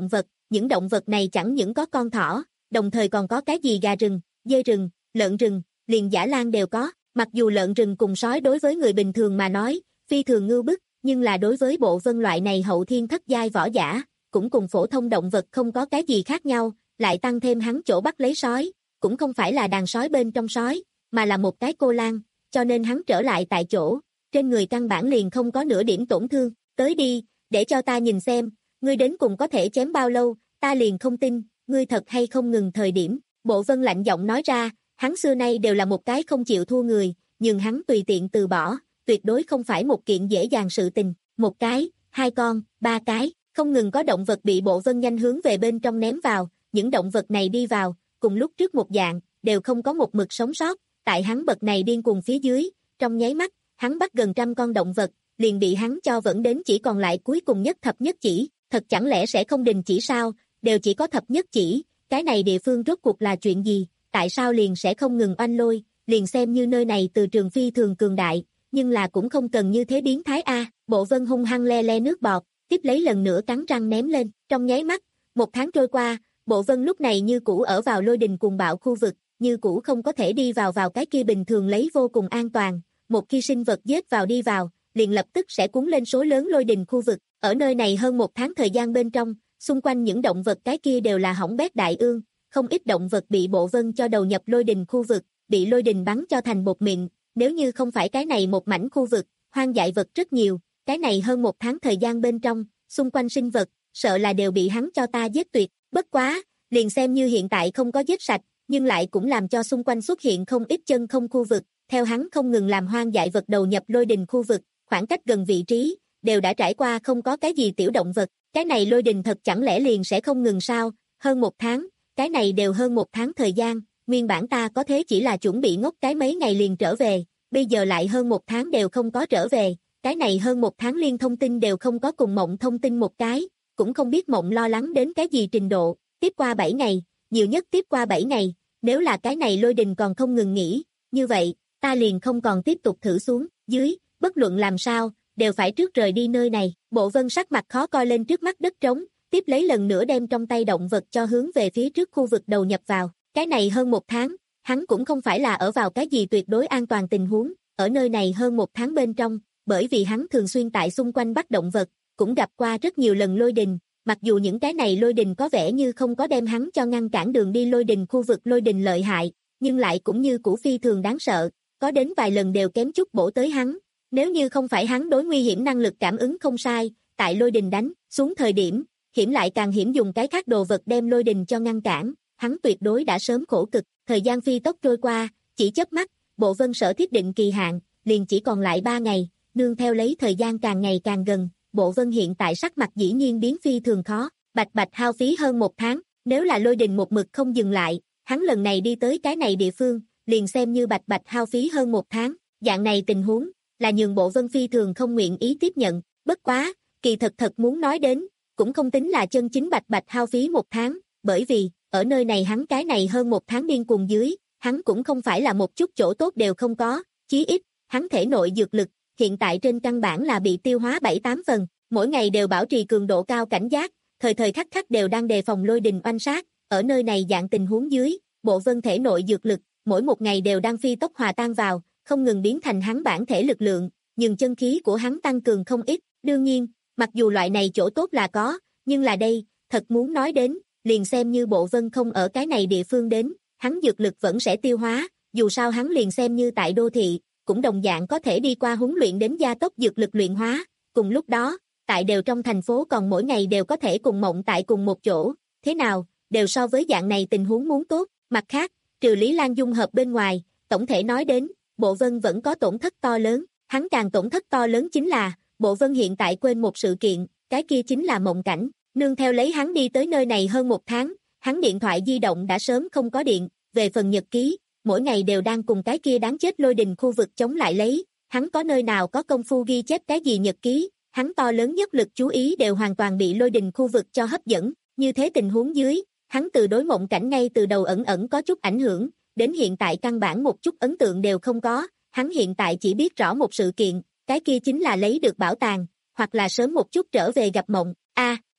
Speaker 2: những động vật này chẳng những có con thỏ, đồng thời còn có cái gì gà rừng, dê rừng, lợn rừng, liền dã lang đều có. Mặc dù lợn rừng cùng sói đối với người bình thường mà nói, phi thường ngưu bức, nhưng là đối với bộ vân loại này hậu thiên thất giai võ giả, cũng cùng phổ thông động vật không có cái gì khác nhau, lại tăng thêm hắn chỗ bắt lấy sói, cũng không phải là đàn sói bên trong sói, mà là một cái cô lang, cho nên hắn trở lại tại chỗ, trên người căn bản liền không có nửa điểm tổn thương. Tới đi, để cho ta nhìn xem, ngươi đến cùng có thể chém bao lâu, ta liền không tin, ngươi thật hay không ngừng thời điểm. Bộ vân lạnh giọng nói ra, hắn xưa nay đều là một cái không chịu thua người, nhưng hắn tùy tiện từ bỏ, tuyệt đối không phải một kiện dễ dàng sự tình. Một cái, hai con, ba cái, không ngừng có động vật bị bộ vân nhanh hướng về bên trong ném vào, những động vật này đi vào, cùng lúc trước một dạng, đều không có một mực sống sót, tại hắn bậc này điên cuồng phía dưới, trong nháy mắt, hắn bắt gần trăm con động vật, liền bị hắn cho vẫn đến chỉ còn lại cuối cùng nhất thập nhất chỉ, thật chẳng lẽ sẽ không đình chỉ sao, đều chỉ có thập nhất chỉ, cái này địa phương rốt cuộc là chuyện gì, tại sao liền sẽ không ngừng oanh lôi, liền xem như nơi này từ trường phi thường cường đại, nhưng là cũng không cần như thế biến thái a. Bộ vân hung hăng le le nước bọt, tiếp lấy lần nữa cắn răng ném lên, trong nháy mắt, một tháng trôi qua, bộ vân lúc này như cũ ở vào lôi đình cuồng bạo khu vực, như cũ không có thể đi vào vào cái kia bình thường lấy vô cùng an toàn, một khi sinh vật giết vào đi vào, liền lập tức sẽ cuốn lên số lớn lôi đình khu vực, ở nơi này hơn một tháng thời gian bên trong, xung quanh những động vật cái kia đều là hỏng bét đại ương, không ít động vật bị bộ vân cho đầu nhập lôi đình khu vực, bị lôi đình bắn cho thành bột mịn, nếu như không phải cái này một mảnh khu vực, hoang dại vật rất nhiều, cái này hơn một tháng thời gian bên trong, xung quanh sinh vật, sợ là đều bị hắn cho ta giết tuyệt, bất quá, liền xem như hiện tại không có giết sạch, nhưng lại cũng làm cho xung quanh xuất hiện không ít chân không khu vực, theo hắn không ngừng làm hoang dại vật đầu nhập lôi đình khu vực, khoảng cách gần vị trí, đều đã trải qua không có cái gì tiểu động vật, cái này lôi đình thật chẳng lẽ liền sẽ không ngừng sao, hơn một tháng, cái này đều hơn một tháng thời gian, nguyên bản ta có thế chỉ là chuẩn bị ngốc cái mấy ngày liền trở về, bây giờ lại hơn một tháng đều không có trở về, cái này hơn một tháng liên thông tin đều không có cùng Mộng thông tin một cái, cũng không biết Mộng lo lắng đến cái gì trình độ, tiếp qua bảy ngày, nhiều nhất tiếp qua bảy ngày, nếu là cái này lôi đình còn không ngừng nghỉ, như vậy, ta liền không còn tiếp tục thử xuống, dưới, bất luận làm sao, đều phải trước rời đi nơi này, bộ vân sắc mặt khó coi lên trước mắt đất trống, tiếp lấy lần nữa đem trong tay động vật cho hướng về phía trước khu vực đầu nhập vào, cái này hơn một tháng, hắn cũng không phải là ở vào cái gì tuyệt đối an toàn tình huống, ở nơi này hơn một tháng bên trong, bởi vì hắn thường xuyên tại xung quanh bắt động vật, cũng gặp qua rất nhiều lần lôi đình, mặc dù những cái này lôi đình có vẻ như không có đem hắn cho ngăn cản đường đi lôi đình khu vực lôi đình lợi hại, nhưng lại cũng như củ phi thường đáng sợ, có đến vài lần đều kém chút bổ tới hắn, nếu như không phải hắn đối nguy hiểm năng lực cảm ứng không sai, tại lôi đình đánh xuống thời điểm, hiểm lại càng hiểm dùng cái khác đồ vật đem lôi đình cho ngăn cản, hắn tuyệt đối đã sớm khổ cực, thời gian phi tốc trôi qua, chỉ chớp mắt, bộ vân sở thiết định kỳ hạn, liền chỉ còn lại ba ngày, nương theo lấy thời gian càng ngày càng gần, bộ vân hiện tại sắc mặt dĩ nhiên biến phi thường khó, bạch bạch hao phí hơn một tháng, nếu là lôi đình một mực không dừng lại, hắn lần này đi tới cái này địa phương, liền xem như bạch bạch hao phí hơn một tháng, dạng này tình huống, là nhường bộ vân phi thường không nguyện ý tiếp nhận, bất quá, kỳ thật thật muốn nói đến, cũng không tính là chân chính bạch bạch hao phí một tháng, bởi vì, ở nơi này hắn cái này hơn một tháng điên cuồng dưới, hắn cũng không phải là một chút chỗ tốt đều không có, chí ít, hắn thể nội dược lực, hiện tại trên căn bản là bị tiêu hóa bảy tám phần, mỗi ngày đều bảo trì cường độ cao cảnh giác, thời thời khắc khắc đều đang đề phòng lôi đình oanh sát, ở nơi này dạng tình huống dưới, bộ vân thể nội dược lực, mỗi một ngày đều đang phi tốc hòa tan vào, không ngừng biến thành hắn bản thể lực lượng, nhưng chân khí của hắn tăng cường không ít, đương nhiên, mặc dù loại này chỗ tốt là có, nhưng là đây, thật muốn nói đến, liền xem như bộ vân không ở cái này địa phương đến, hắn dược lực vẫn sẽ tiêu hóa, dù sao hắn liền xem như tại đô thị, cũng đồng dạng có thể đi qua huấn luyện đến gia tốc dược lực luyện hóa, cùng lúc đó, tại đều trong thành phố còn mỗi ngày đều có thể cùng Mộng tại cùng một chỗ, thế nào, đều so với dạng này tình huống muốn tốt, mặt khác, trừ Lý Lan dung hợp bên ngoài, tổng thể nói đến, bộ vân vẫn có tổn thất to lớn, hắn càng tổn thất to lớn chính là, bộ vân hiện tại quên một sự kiện, cái kia chính là Mộng cảnh, nương theo lấy hắn đi tới nơi này hơn một tháng, hắn điện thoại di động đã sớm không có điện, về phần nhật ký, mỗi ngày đều đang cùng cái kia đáng chết lôi đình khu vực chống lại lấy, hắn có nơi nào có công phu ghi chép cái gì nhật ký, hắn to lớn nhất lực chú ý đều hoàn toàn bị lôi đình khu vực cho hấp dẫn, như thế tình huống dưới, hắn từ đối Mộng cảnh ngay từ đầu ẩn ẩn có chút ảnh hưởng, đến hiện tại căn bản một chút ấn tượng đều không có, hắn hiện tại chỉ biết rõ một sự kiện, cái kia chính là lấy được bảo tàng, hoặc là sớm một chút trở về gặp Mộng, a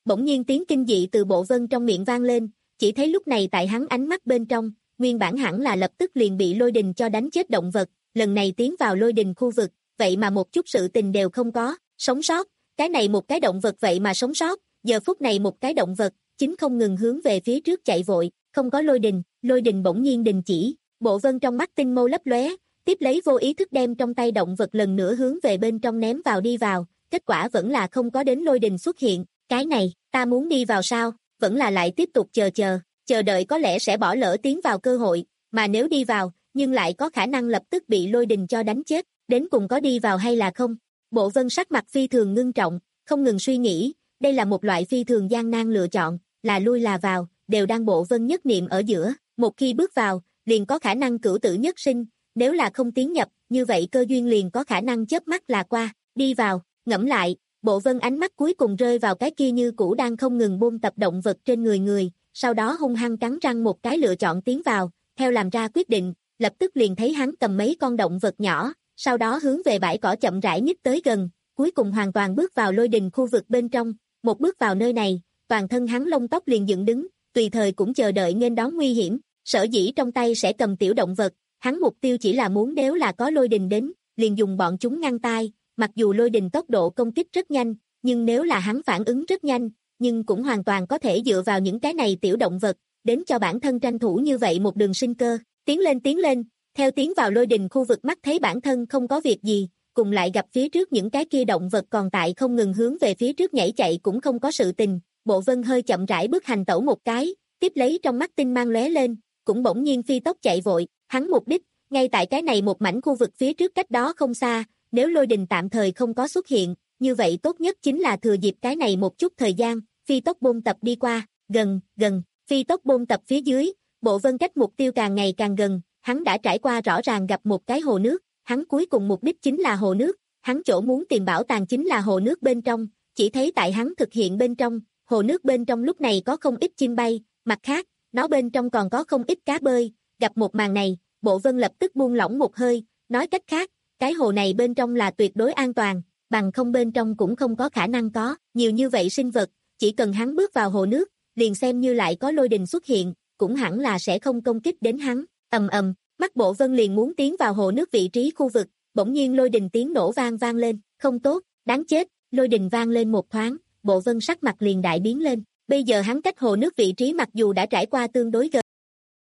Speaker 2: Bỗng nhiên tiếng kinh dị từ Bộ Vân trong miệng vang lên, chỉ thấy lúc này tại hắn ánh mắt bên trong, nguyên bản hẳn là lập tức liền bị lôi đình cho đánh chết động vật, lần này tiến vào lôi đình khu vực, vậy mà một chút sự tình đều không có, sống sót, cái này một cái động vật vậy mà sống sót, giờ phút này một cái động vật, chính không ngừng hướng về phía trước chạy vội, không có lôi đình, lôi đình bỗng nhiên đình chỉ, Bộ Vân trong mắt tinh mâu lấp lóe, tiếp lấy vô ý thức đem trong tay động vật lần nữa hướng về bên trong ném vào đi vào, kết quả vẫn là không có đến lôi đình xuất hiện, cái này, ta muốn đi vào sao, vẫn là lại tiếp tục chờ chờ, chờ đợi có lẽ sẽ bỏ lỡ tiến vào cơ hội, mà nếu đi vào, nhưng lại có khả năng lập tức bị lôi đình cho đánh chết, đến cùng có đi vào hay là không. Bộ Vân sắc mặt phi thường ngưng trọng, không ngừng suy nghĩ, đây là một loại phi thường gian nan lựa chọn, là lui là vào, đều đang Bộ Vân nhất niệm ở giữa, một khi bước vào, liền có khả năng cửu tử nhất sinh, nếu là không tiến nhập, như vậy cơ duyên liền có khả năng chớp mắt là qua, đi vào, ngẫm lại, Bộ Vân ánh mắt cuối cùng rơi vào cái kia như cũ đang không ngừng buôn tập động vật trên người người, sau đó hung hăng cắn răng một cái lựa chọn tiến vào, theo làm ra quyết định, lập tức liền thấy hắn cầm mấy con động vật nhỏ, sau đó hướng về bãi cỏ chậm rãi nhích tới gần, cuối cùng hoàn toàn bước vào lôi đình khu vực bên trong, một bước vào nơi này, toàn thân hắn lông tóc liền dựng đứng, tùy thời cũng chờ đợi nghênh đón nguy hiểm, sở dĩ trong tay sẽ cầm tiểu động vật, hắn mục tiêu chỉ là muốn nếu là có lôi đình đến, liền dùng bọn chúng ngăn tai, mặc dù lôi đình tốc độ công kích rất nhanh, nhưng nếu là hắn phản ứng rất nhanh, nhưng cũng hoàn toàn có thể dựa vào những cái này tiểu động vật, đến cho bản thân tranh thủ như vậy một đường sinh cơ, tiến lên tiến lên, theo tiến vào lôi đình khu vực mắt thấy bản thân không có việc gì, cùng lại gặp phía trước những cái kia động vật còn tại không ngừng hướng về phía trước nhảy chạy cũng không có sự tình, Bộ Vân hơi chậm rãi bước hành tẩu một cái, tiếp lấy trong mắt tinh mang lóe lên, cũng bỗng nhiên phi tốc chạy vội, hắn mục đích, ngay tại cái này một mảnh khu vực phía trước cách đó không xa, nếu lôi đình tạm thời không có xuất hiện, như vậy tốt nhất chính là thừa dịp cái này một chút thời gian, phi tốc bôn tập đi qua, gần, gần, phi tốc bôn tập phía dưới, Bộ Vân cách mục tiêu càng ngày càng gần, hắn đã trải qua rõ ràng gặp một cái hồ nước, hắn cuối cùng mục đích chính là hồ nước, hắn chỗ muốn tìm bảo tàng chính là hồ nước bên trong, chỉ thấy tại hắn thực hiện bên trong, hồ nước bên trong lúc này có không ít chim bay, mặt khác, nó bên trong còn có không ít cá bơi, gặp một màn này, Bộ Vân lập tức buông lỏng một hơi, nói cách khác, cái hồ này bên trong là tuyệt đối an toàn, bằng không bên trong cũng không có khả năng có, nhiều như vậy sinh vật, chỉ cần hắn bước vào hồ nước, liền xem như lại có lôi đình xuất hiện, cũng hẳn là sẽ không công kích đến hắn, ầm ầm, mắt Bộ Vân liền muốn tiến vào hồ nước vị trí khu vực, bỗng nhiên lôi đình tiếng nổ vang vang lên, không tốt, đáng chết, lôi đình vang lên một thoáng, Bộ Vân sắc mặt liền đại biến lên, bây giờ hắn cách hồ nước vị trí mặc dù đã trải qua tương đối gần.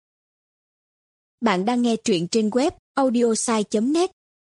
Speaker 3: Bạn đang nghe truyện trên web audiosai chấm net.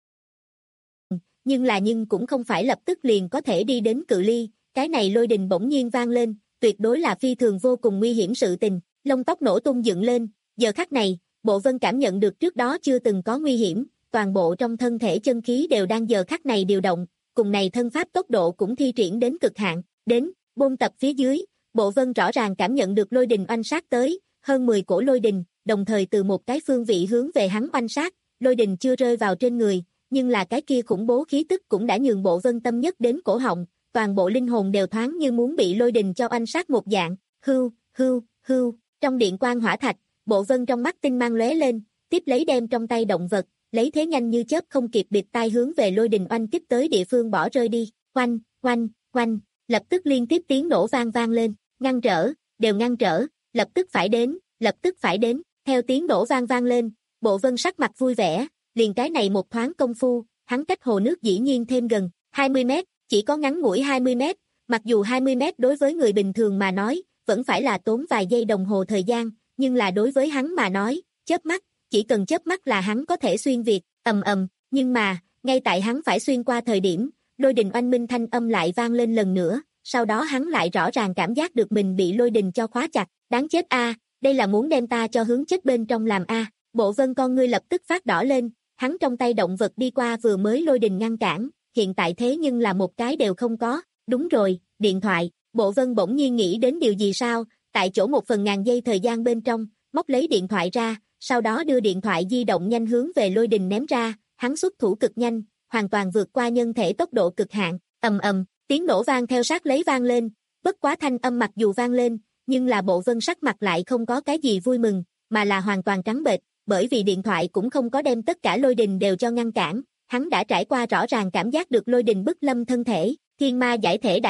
Speaker 2: Nhưng là nhưng cũng không phải lập tức liền có thể đi đến cự ly, cái này lôi đình bỗng nhiên vang lên, tuyệt đối là phi thường vô cùng nguy hiểm sự tình, lông tóc nổ tung dựng lên, giờ khắc này, Bộ Vân cảm nhận được trước đó chưa từng có nguy hiểm, toàn bộ trong thân thể chân khí đều đang giờ khắc này điều động, cùng này thân pháp tốc độ cũng thi triển đến cực hạn, đến, bôn tập phía dưới, Bộ Vân rõ ràng cảm nhận được lôi đình oanh sát tới, hơn mười cổ lôi đình, đồng thời từ một cái phương vị hướng về hắn oanh sát, lôi đình chưa rơi vào trên người, nhưng là cái kia khủng bố khí tức cũng đã nhường Bộ Vân tâm nhất đến cổ họng, toàn bộ linh hồn đều thoáng như muốn bị lôi đình cho oanh sát một dạng, hưu, hưu, hưu, trong điện quang hỏa thạch, Bộ Vân trong mắt tinh mang lóe lên, tiếp lấy đem trong tay động vật, lấy thế nhanh như chớp không kịp bịt tai hướng về lôi đình oanh kích tới địa phương bỏ rơi đi, oanh, oanh, oanh, lập tức liên tiếp tiếng nổ vang vang lên, ngăn trở, đều ngăn trở, lập tức phải đến, lập tức phải đến, theo tiếng nổ vang vang lên, Bộ Vân sắc mặt vui vẻ, liền cái này một thoáng công phu, hắn cách hồ nước dĩ nhiên thêm gần, hai mươi mét, chỉ có ngắn ngủi hai mươi mét, mặc dù hai mươi mét đối với người bình thường mà nói, vẫn phải là tốn vài giây đồng hồ thời gian, nhưng là đối với hắn mà nói, chớp mắt, chỉ cần chớp mắt là hắn có thể xuyên việt, ầm ầm, nhưng mà, ngay tại hắn phải xuyên qua thời điểm, lôi đình oanh minh thanh âm lại vang lên lần nữa, sau đó hắn lại rõ ràng cảm giác được mình bị lôi đình cho khóa chặt, đáng chết a, đây là muốn đem ta cho hướng chết bên trong làm a. Bộ Vân con ngươi lập tức phát đỏ lên, hắn trong tay động vật đi qua vừa mới lôi đình ngăn cản, hiện tại thế nhưng là một cái đều không có, đúng rồi, điện thoại, Bộ Vân bỗng nhiên nghĩ đến điều gì sao, tại chỗ một phần ngàn giây thời gian bên trong, móc lấy điện thoại ra, sau đó đưa điện thoại di động nhanh hướng về lôi đình ném ra, hắn xuất thủ cực nhanh, hoàn toàn vượt qua nhân thể tốc độ cực hạn, ầm ầm, tiếng nổ vang theo sát lấy vang lên, bất quá thanh âm mặc dù vang lên, nhưng là Bộ Vân sắc mặt lại không có cái gì vui mừng, mà là hoàn toàn trắng bệch, bởi vì điện thoại cũng không có đem tất cả lôi đình đều cho ngăn cản, hắn đã trải qua rõ ràng cảm giác được lôi đình bức lâm thân thể, thiên ma giải thể đại pháp,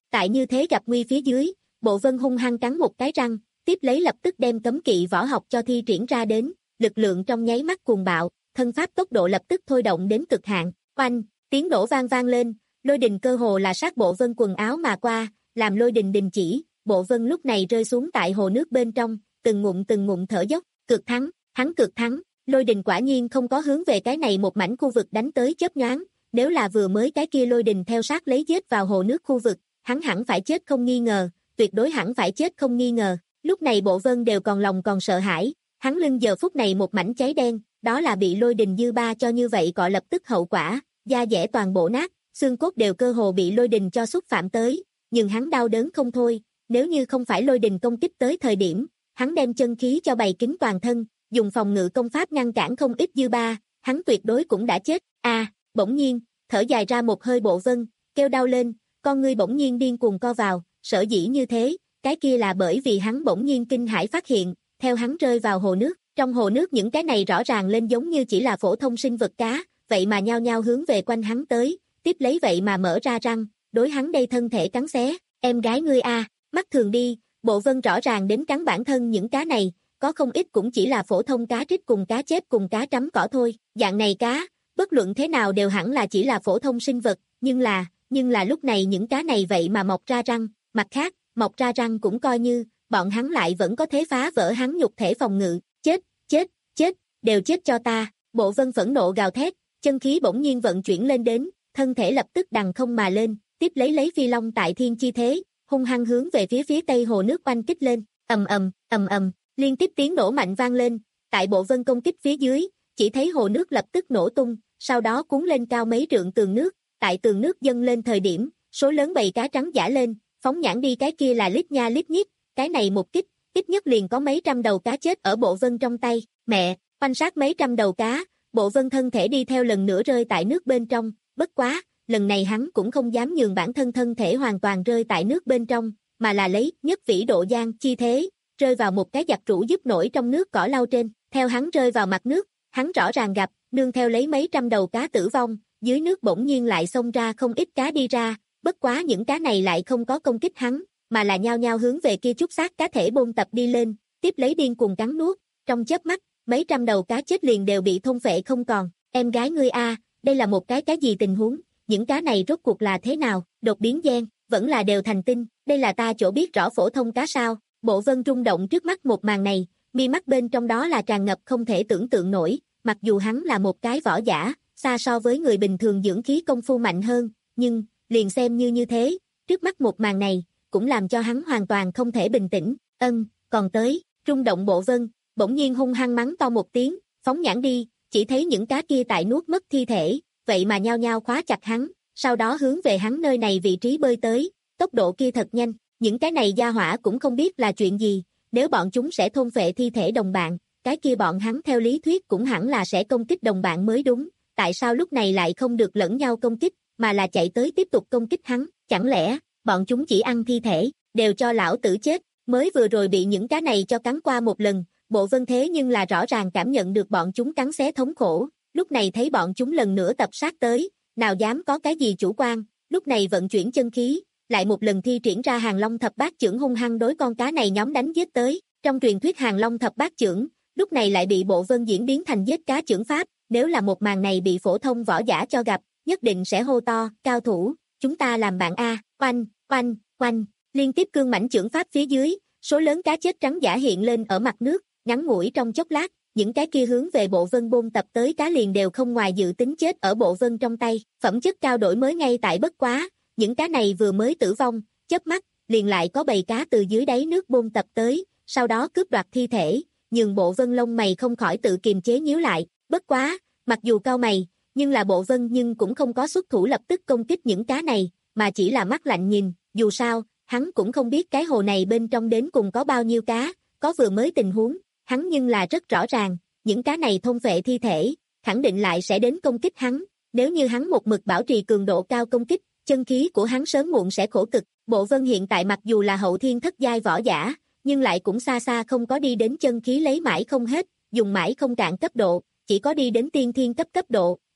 Speaker 2: Tại như thế gặp nguy phía dưới, Bộ Vân hung hăng cắn một cái răng, tiếp lấy lập tức đem cấm kỵ võ học cho thi triển ra đến, lực lượng trong nháy mắt cuồng bạo, thân pháp tốc độ lập tức thôi động đến cực hạn. Oanh, tiếng nổ vang vang lên, lôi đình cơ hồ là sát Bộ Vân quần áo mà qua, làm lôi đình đình chỉ, Bộ Vân lúc này rơi xuống tại hồ nước bên trong, từng ngụm từng ngụm thở dốc, cực thắng, hắn cực thắng, lôi đình quả nhiên không có hướng về cái này một mảnh khu vực đánh tới chớp nhoáng, nếu là vừa mới cái kia lôi đình theo sát lấy giết vào hồ nước khu vực, hắn hẳn phải chết không nghi ngờ, tuyệt đối hẳn phải chết không nghi ngờ. Lúc này Bộ Vân đều còn lòng còn sợ hãi, hắn lưng giờ phút này một mảnh cháy đen, đó là bị lôi đình dư ba cho như vậy gọi lập tức hậu quả, da dẻ toàn bộ nát, xương cốt đều cơ hồ bị lôi đình cho xúc phạm tới, nhưng hắn đau đớn không thôi, nếu như không phải lôi đình công kích tới thời điểm, hắn đem chân khí cho bày kín toàn thân, dùng phòng ngự công pháp ngăn cản không ít dư ba, hắn tuyệt đối cũng đã chết. A, à, bỗng nhiên, thở dài ra một hơi Bộ Vân, kêu đau lên, con ngươi bỗng nhiên điên cuồng co vào, sở dĩ như thế, cái kia là bởi vì hắn bỗng nhiên kinh hãi phát hiện, theo hắn rơi vào hồ nước, trong hồ nước những cái này rõ ràng lên giống như chỉ là phổ thông sinh vật cá, vậy mà nhao nhao hướng về quanh hắn tới, tiếp lấy vậy mà mở ra răng, đối hắn đây thân thể cắn xé, em gái ngươi a, à, mắt thường đi, Bộ Vân rõ ràng đến cắn bản thân những cá này, có không ít cũng chỉ là phổ thông cá trích cùng cá chép cùng cá trắm cỏ thôi, dạng này cá, bất luận thế nào đều hẳn là chỉ là phổ thông sinh vật, nhưng là, nhưng là lúc này những cá này vậy mà mọc ra răng, mặt khác, mọc ra răng cũng coi như, bọn hắn lại vẫn có thể phá vỡ hắn nhục thể phòng ngự, chết, chết, chết, đều chết cho ta, Bộ Vân phẫn nộ gào thét, chân khí bỗng nhiên vận chuyển lên đến, thân thể lập tức đằng không mà lên, tiếp lấy lấy phi long tại thiên chi thế, hung hăng hướng về phía phía tây hồ nước oanh kích lên, ầm ầm, ầm ầm, liên tiếp tiếng nổ mạnh vang lên, tại Bộ Vân công kích phía dưới, chỉ thấy hồ nước lập tức nổ tung, sau đó cuốn lên cao mấy trượng tường nước, tại tường nước dâng lên thời điểm, số lớn bầy cá trắng giả lên, phóng nhãn đi cái kia là lít nha lít nhít, cái này một kích, ít nhất liền có mấy trăm đầu cá chết ở Bộ Vân trong tay, mẹ, quanh sát mấy trăm đầu cá, Bộ Vân thân thể đi theo lần nữa rơi tại nước bên trong, bất quá, lần này hắn cũng không dám nhường bản thân thân thể hoàn toàn rơi tại nước bên trong, mà là lấy nhất vĩ độ giang chi thế, rơi vào một cái giặc rũ giúp nổi trong nước cỏ lau trên, theo hắn rơi vào mặt nước, hắn rõ ràng gặp, nương theo lấy mấy trăm đầu cá tử vong, dưới nước bỗng nhiên lại xông ra không ít cá đi ra, bất quá những cá này lại không có công kích hắn, mà là nhao nhao hướng về kia chút xác cá thể bôn tập đi lên, tiếp lấy điên cuồng cắn nuốt, trong chớp mắt, mấy trăm đầu cá chết liền đều bị thôn phệ không còn, em gái ngươi a, đây là một cái cái gì tình huống, những cá này rốt cuộc là thế nào, đột biến gen, vẫn là đều thành tinh, đây là ta chỗ biết rõ phổ thông cá sao, Bộ Vân rung động trước mắt một màn này, mi mắt bên trong đó là tràn ngập không thể tưởng tượng nổi, mặc dù hắn là một cái võ giả, xa so với người bình thường dưỡng khí công phu mạnh hơn, nhưng, liền xem như như thế, trước mắt một màn này, cũng làm cho hắn hoàn toàn không thể bình tĩnh, ân, còn tới, rung động Bộ Vân, bỗng nhiên hung hăng mắng to một tiếng, phóng nhãn đi, chỉ thấy những cá kia tại nuốt mất thi thể, vậy mà nhao nhao khóa chặt hắn, sau đó hướng về hắn nơi này vị trí bơi tới, tốc độ kia thật nhanh, những cái này gia hỏa cũng không biết là chuyện gì, nếu bọn chúng sẽ thôn phệ thi thể đồng bạn, cái kia bọn hắn theo lý thuyết cũng hẳn là sẽ công kích đồng bạn mới đúng, tại sao lúc này lại không được lẫn nhau công kích, mà là chạy tới tiếp tục công kích hắn, chẳng lẽ, bọn chúng chỉ ăn thi thể, đều cho lão tử chết, mới vừa rồi bị những cá này cho cắn qua một lần, Bộ Vân thế nhưng là rõ ràng cảm nhận được bọn chúng cắn xé thống khổ, lúc này thấy bọn chúng lần nữa tập sát tới, nào dám có cái gì chủ quan, lúc này vận chuyển chân khí, lại một lần thi triển ra Hàng Long thập bát chưởng hung hăng đối con cá này nhóm đánh giết tới, trong truyền thuyết Hàng Long thập bát chưởng, lúc này lại bị Bộ Vân diễn biến thành giết cá chưởng pháp, nếu là một màn này bị phổ thông võ giả cho gặp, nhất định sẽ hô to, cao thủ, chúng ta làm bạn a, oanh, oanh, oanh, liên tiếp cương mãnh chưởng pháp phía dưới, số lớn cá chết trắng giả hiện lên ở mặt nước, ngắn ngủi trong chốc lát, những cái kia hướng về Bộ Vân bôn tập tới cá liền đều không ngoài dự tính chết ở Bộ Vân trong tay, phẩm chất cao đổi mới ngay tại bất quá, những cá này vừa mới tử vong, chớp mắt, liền lại có bầy cá từ dưới đáy nước bôn tập tới, sau đó cướp đoạt thi thể, nhường Bộ Vân lông mày không khỏi tự kiềm chế nhíu lại, bất quá, mặc dù cao mày, nhưng là Bộ Vân nhưng cũng không có xuất thủ lập tức công kích những cá này, mà chỉ là mắt lạnh nhìn, dù sao, hắn cũng không biết cái hồ này bên trong đến cùng có bao nhiêu cá, có vừa mới tình huống, hắn nhưng là rất rõ ràng, những cá này thôn phệ thi thể, khẳng định lại sẽ đến công kích hắn, nếu như hắn một mực bảo trì cường độ cao công kích, chân khí của hắn sớm muộn sẽ khổ cực, Bộ Vân hiện tại mặc dù là hậu thiên thất giai võ giả, nhưng lại cũng xa xa không có đi đến chân khí lấy mãi không hết, dùng mãi không cạn cấp độ, chỉ có đi đến tiên thiên cấp cấp độ,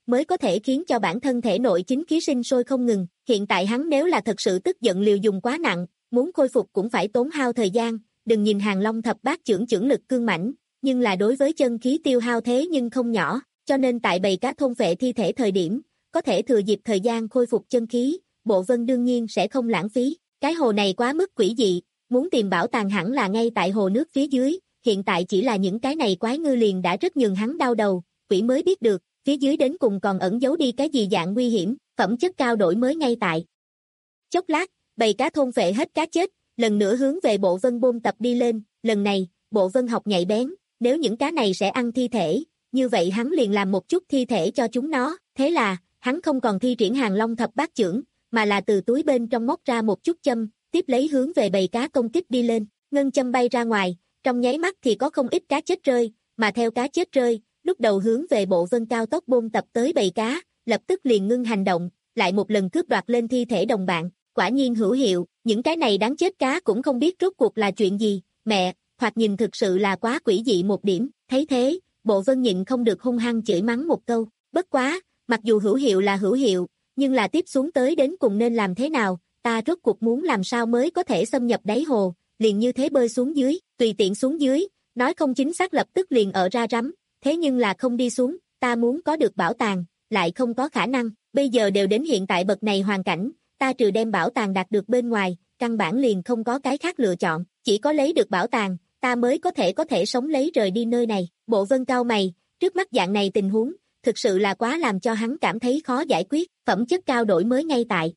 Speaker 2: mới có thể khiến cho bản thân thể nội chính khí sinh sôi không ngừng. Hiện tại hắn nếu là thật sự tức giận liều dùng quá nặng, muốn khôi phục cũng phải tốn hao thời gian, đừng nhìn Hàng Long thập bát chưởng chưởng lực cương mãnh, nhưng là đối với chân khí tiêu hao thế nhưng không nhỏ, cho nên tại bầy cá thôn phệ thi thể thời điểm, có thể thừa dịp thời gian khôi phục chân khí, Bộ Vân đương nhiên sẽ không lãng phí. Cái hồ này quá mức quỷ dị, muốn tìm bảo tàng hẳn là ngay tại hồ nước phía dưới, hiện tại chỉ là những cái này quái ngư liền đã rất nhường hắn đau đầu, quỷ mới biết được, phía dưới đến cùng còn ẩn giấu đi cái gì dạng nguy hiểm, phẩm chất cao đổi mới ngay tại. Chốc lát, bầy cá thôn phệ hết cá chết, lần nữa hướng về Bộ Vân bôn tập đi lên, lần này, Bộ Vân học nhạy bén, nếu những cá này sẽ ăn thi thể, như vậy hắn liền làm một chút thi thể cho chúng nó, thế là, hắn không còn thi triển Hàng Long thập bát chưởng, mà là từ túi bên trong móc ra một chút châm, tiếp lấy hướng về bầy cá công kích đi lên, ngân châm bay ra ngoài, trong nháy mắt thì có không ít cá chết rơi, mà theo cá chết rơi, lúc đầu hướng về Bộ Vân cao tốc bôn tập tới bầy cá, lập tức liền ngưng hành động, lại một lần cướp đoạt lên thi thể đồng bạn, quả nhiên hữu hiệu, những cái này đáng chết cá cũng không biết rốt cuộc là chuyện gì, mẹ, hoặc nhìn thực sự là quá quỷ dị một điểm, thấy thế, Bộ Vân nhịn không được hung hăng chửi mắng một câu, bất quá, mặc dù hữu hiệu là hữu hiệu, nhưng là tiếp xuống tới đến cùng nên làm thế nào, ta rốt cuộc muốn làm sao mới có thể xâm nhập đáy hồ, liền như thế bơi xuống dưới, tùy tiện xuống dưới, nói không chính xác lập tức liền ở ra rắm, thế nhưng là không đi xuống, ta muốn có được bảo tàng, lại không có khả năng, bây giờ đều đến hiện tại bậc này hoàn cảnh, ta trừ đem bảo tàng đạt được bên ngoài, căn bản liền không có cái khác lựa chọn, chỉ có lấy được bảo tàng, ta mới có thể có thể sống lấy rời đi nơi này, Bộ Vân cao mày, trước mắt dạng này tình huống, thực sự là quá làm cho hắn cảm thấy khó giải quyết, phẩm chất cao đổi mới ngay tại.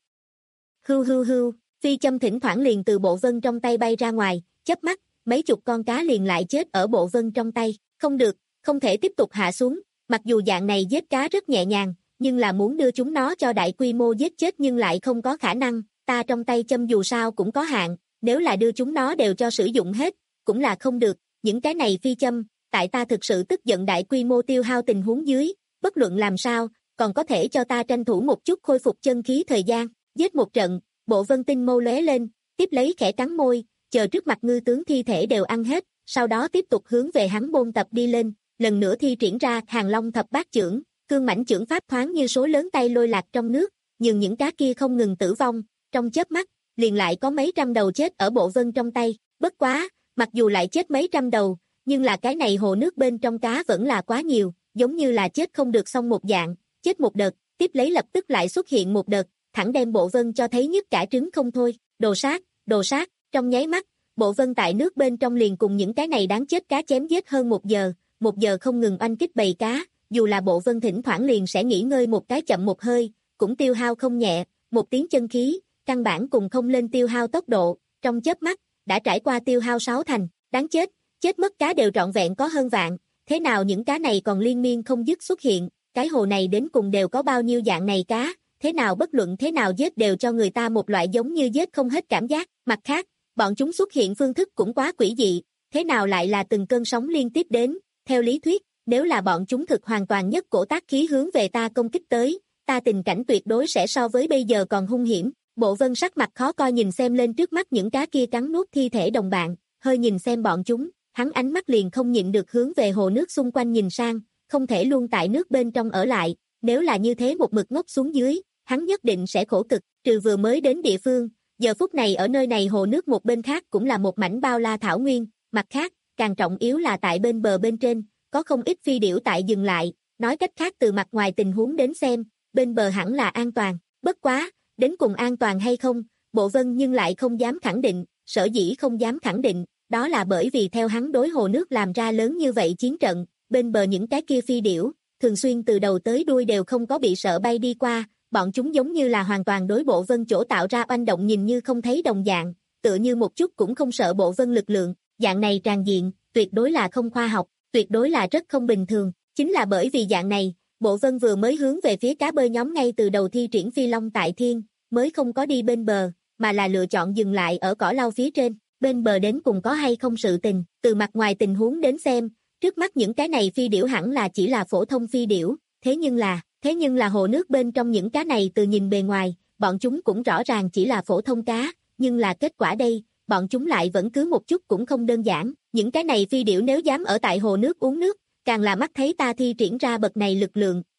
Speaker 2: Hưu hưu hưu, phi châm thỉnh thoảng liền từ Bộ Vân trong tay bay ra ngoài, chớp mắt, mấy chục con cá liền lại chết ở Bộ Vân trong tay, không được, không thể tiếp tục hạ xuống, mặc dù dạng này giết cá rất nhẹ nhàng, nhưng là muốn đưa chúng nó cho đại quy mô giết chết nhưng lại không có khả năng, ta trong tay châm dù sao cũng có hạn, nếu là đưa chúng nó đều cho sử dụng hết, cũng là không được, những cái này phi châm, tại ta thực sự tức giận đại quy mô tiêu hao tình huống dưới, bất luận làm sao, còn có thể cho ta tranh thủ một chút khôi phục chân khí thời gian, giết một trận, Bộ Vân tinh mâu lóe lên, tiếp lấy khẽ cắn môi, chờ trước mặt ngư tướng thi thể đều ăn hết, sau đó tiếp tục hướng về hắn bôn tập đi lên, lần nữa thi triển ra Hàng Long thập bát chưởng, cương mãnh chưởng pháp thoáng như số lớn tay lôi lạc trong nước, nhưng những cá kia không ngừng tử vong, trong chớp mắt, liền lại có mấy trăm đầu chết ở Bộ Vân trong tay, bất quá, mặc dù lại chết mấy trăm đầu, nhưng là cái này hồ nước bên trong cá vẫn là quá nhiều, giống như là chết không được xong một dạng, chết một đợt, tiếp lấy lập tức lại xuất hiện một đợt, thẳng đem Bộ Vân cho thấy nhức cả trứng không thôi, đồ sát, đồ sát, trong nháy mắt, Bộ Vân tại nước bên trong liền cùng những cái này đáng chết cá chém giết hơn một giờ, một giờ không ngừng oanh kích bầy cá, dù là Bộ Vân thỉnh thoảng liền sẽ nghỉ ngơi một cái chậm một hơi, cũng tiêu hao không nhẹ, một tiếng chân khí, căn bản cùng không lên tiêu hao tốc độ, trong chớp mắt, đã trải qua tiêu hao sáu thành, đáng chết, chết mất cá đều trọn vẹn có hơn vạn, thế nào những cá này còn liên miên không dứt xuất hiện, cái hồ này đến cùng đều có bao nhiêu dạng này cá, thế nào bất luận thế nào giết đều cho người ta một loại giống như giết không hết cảm giác, mặt khác, bọn chúng xuất hiện phương thức cũng quá quỷ dị, thế nào lại là từng cơn sóng liên tiếp đến, theo lý thuyết, nếu là bọn chúng thực hoàn toàn nhất cổ tác khí hướng về ta công kích tới, ta tình cảnh tuyệt đối sẽ so với bây giờ còn hung hiểm. Bộ Vân sắc mặt khó coi nhìn xem lên trước mắt những cá kia cắn nuốt thi thể đồng bạn, hơi nhìn xem bọn chúng, hắn ánh mắt liền không nhịn được hướng về hồ nước xung quanh nhìn sang, không thể luôn tại nước bên trong ở lại, nếu là như thế một mực ngốc xuống dưới, hắn nhất định sẽ khổ cực, trừ vừa mới đến địa phương, giờ phút này ở nơi này hồ nước một bên khác cũng là một mảnh bao la thảo nguyên, mặt khác, càng trọng yếu là tại bên bờ bên trên, có không ít phi điểu tại dừng lại, nói cách khác từ mặt ngoài tình huống đến xem, bên bờ hẳn là an toàn, bất quá, đến cùng an toàn hay không, Bộ Vân nhưng lại không dám khẳng định, sở dĩ không dám khẳng định, đó là bởi vì theo hắn đối hồ nước làm ra lớn như vậy chiến trận, bên bờ những cái kia phi điểu, thường xuyên từ đầu tới đuôi đều không có bị sợ bay đi qua, bọn chúng giống như là hoàn toàn đối Bộ Vân chỗ tạo ra oanh động nhìn như không thấy đồng dạng, tựa như một chút cũng không sợ Bộ Vân lực lượng, dạng này tràn diện, tuyệt đối là không khoa học, tuyệt đối là rất không bình thường, chính là bởi vì dạng này, Bộ Vân vừa mới hướng về phía cá bơi nhóm ngay từ đầu thi triển phi long tại thiên, mới không có đi bên bờ, mà là lựa chọn dừng lại ở cỏ lau phía trên, bên bờ đến cùng có hay không sự tình, từ mặt ngoài tình huống đến xem, trước mắt những cái này phi điểu hẳn là chỉ là phổ thông phi điểu, thế nhưng là, thế nhưng là hồ nước bên trong những cá này từ nhìn bề ngoài, bọn chúng cũng rõ ràng chỉ là phổ thông cá, nhưng là kết quả đây, bọn chúng lại vẫn cứ một chút cũng không đơn giản, những cái này phi điểu nếu dám ở tại hồ nước uống nước, càng là mắt thấy ta thi triển ra bậc này lực lượng,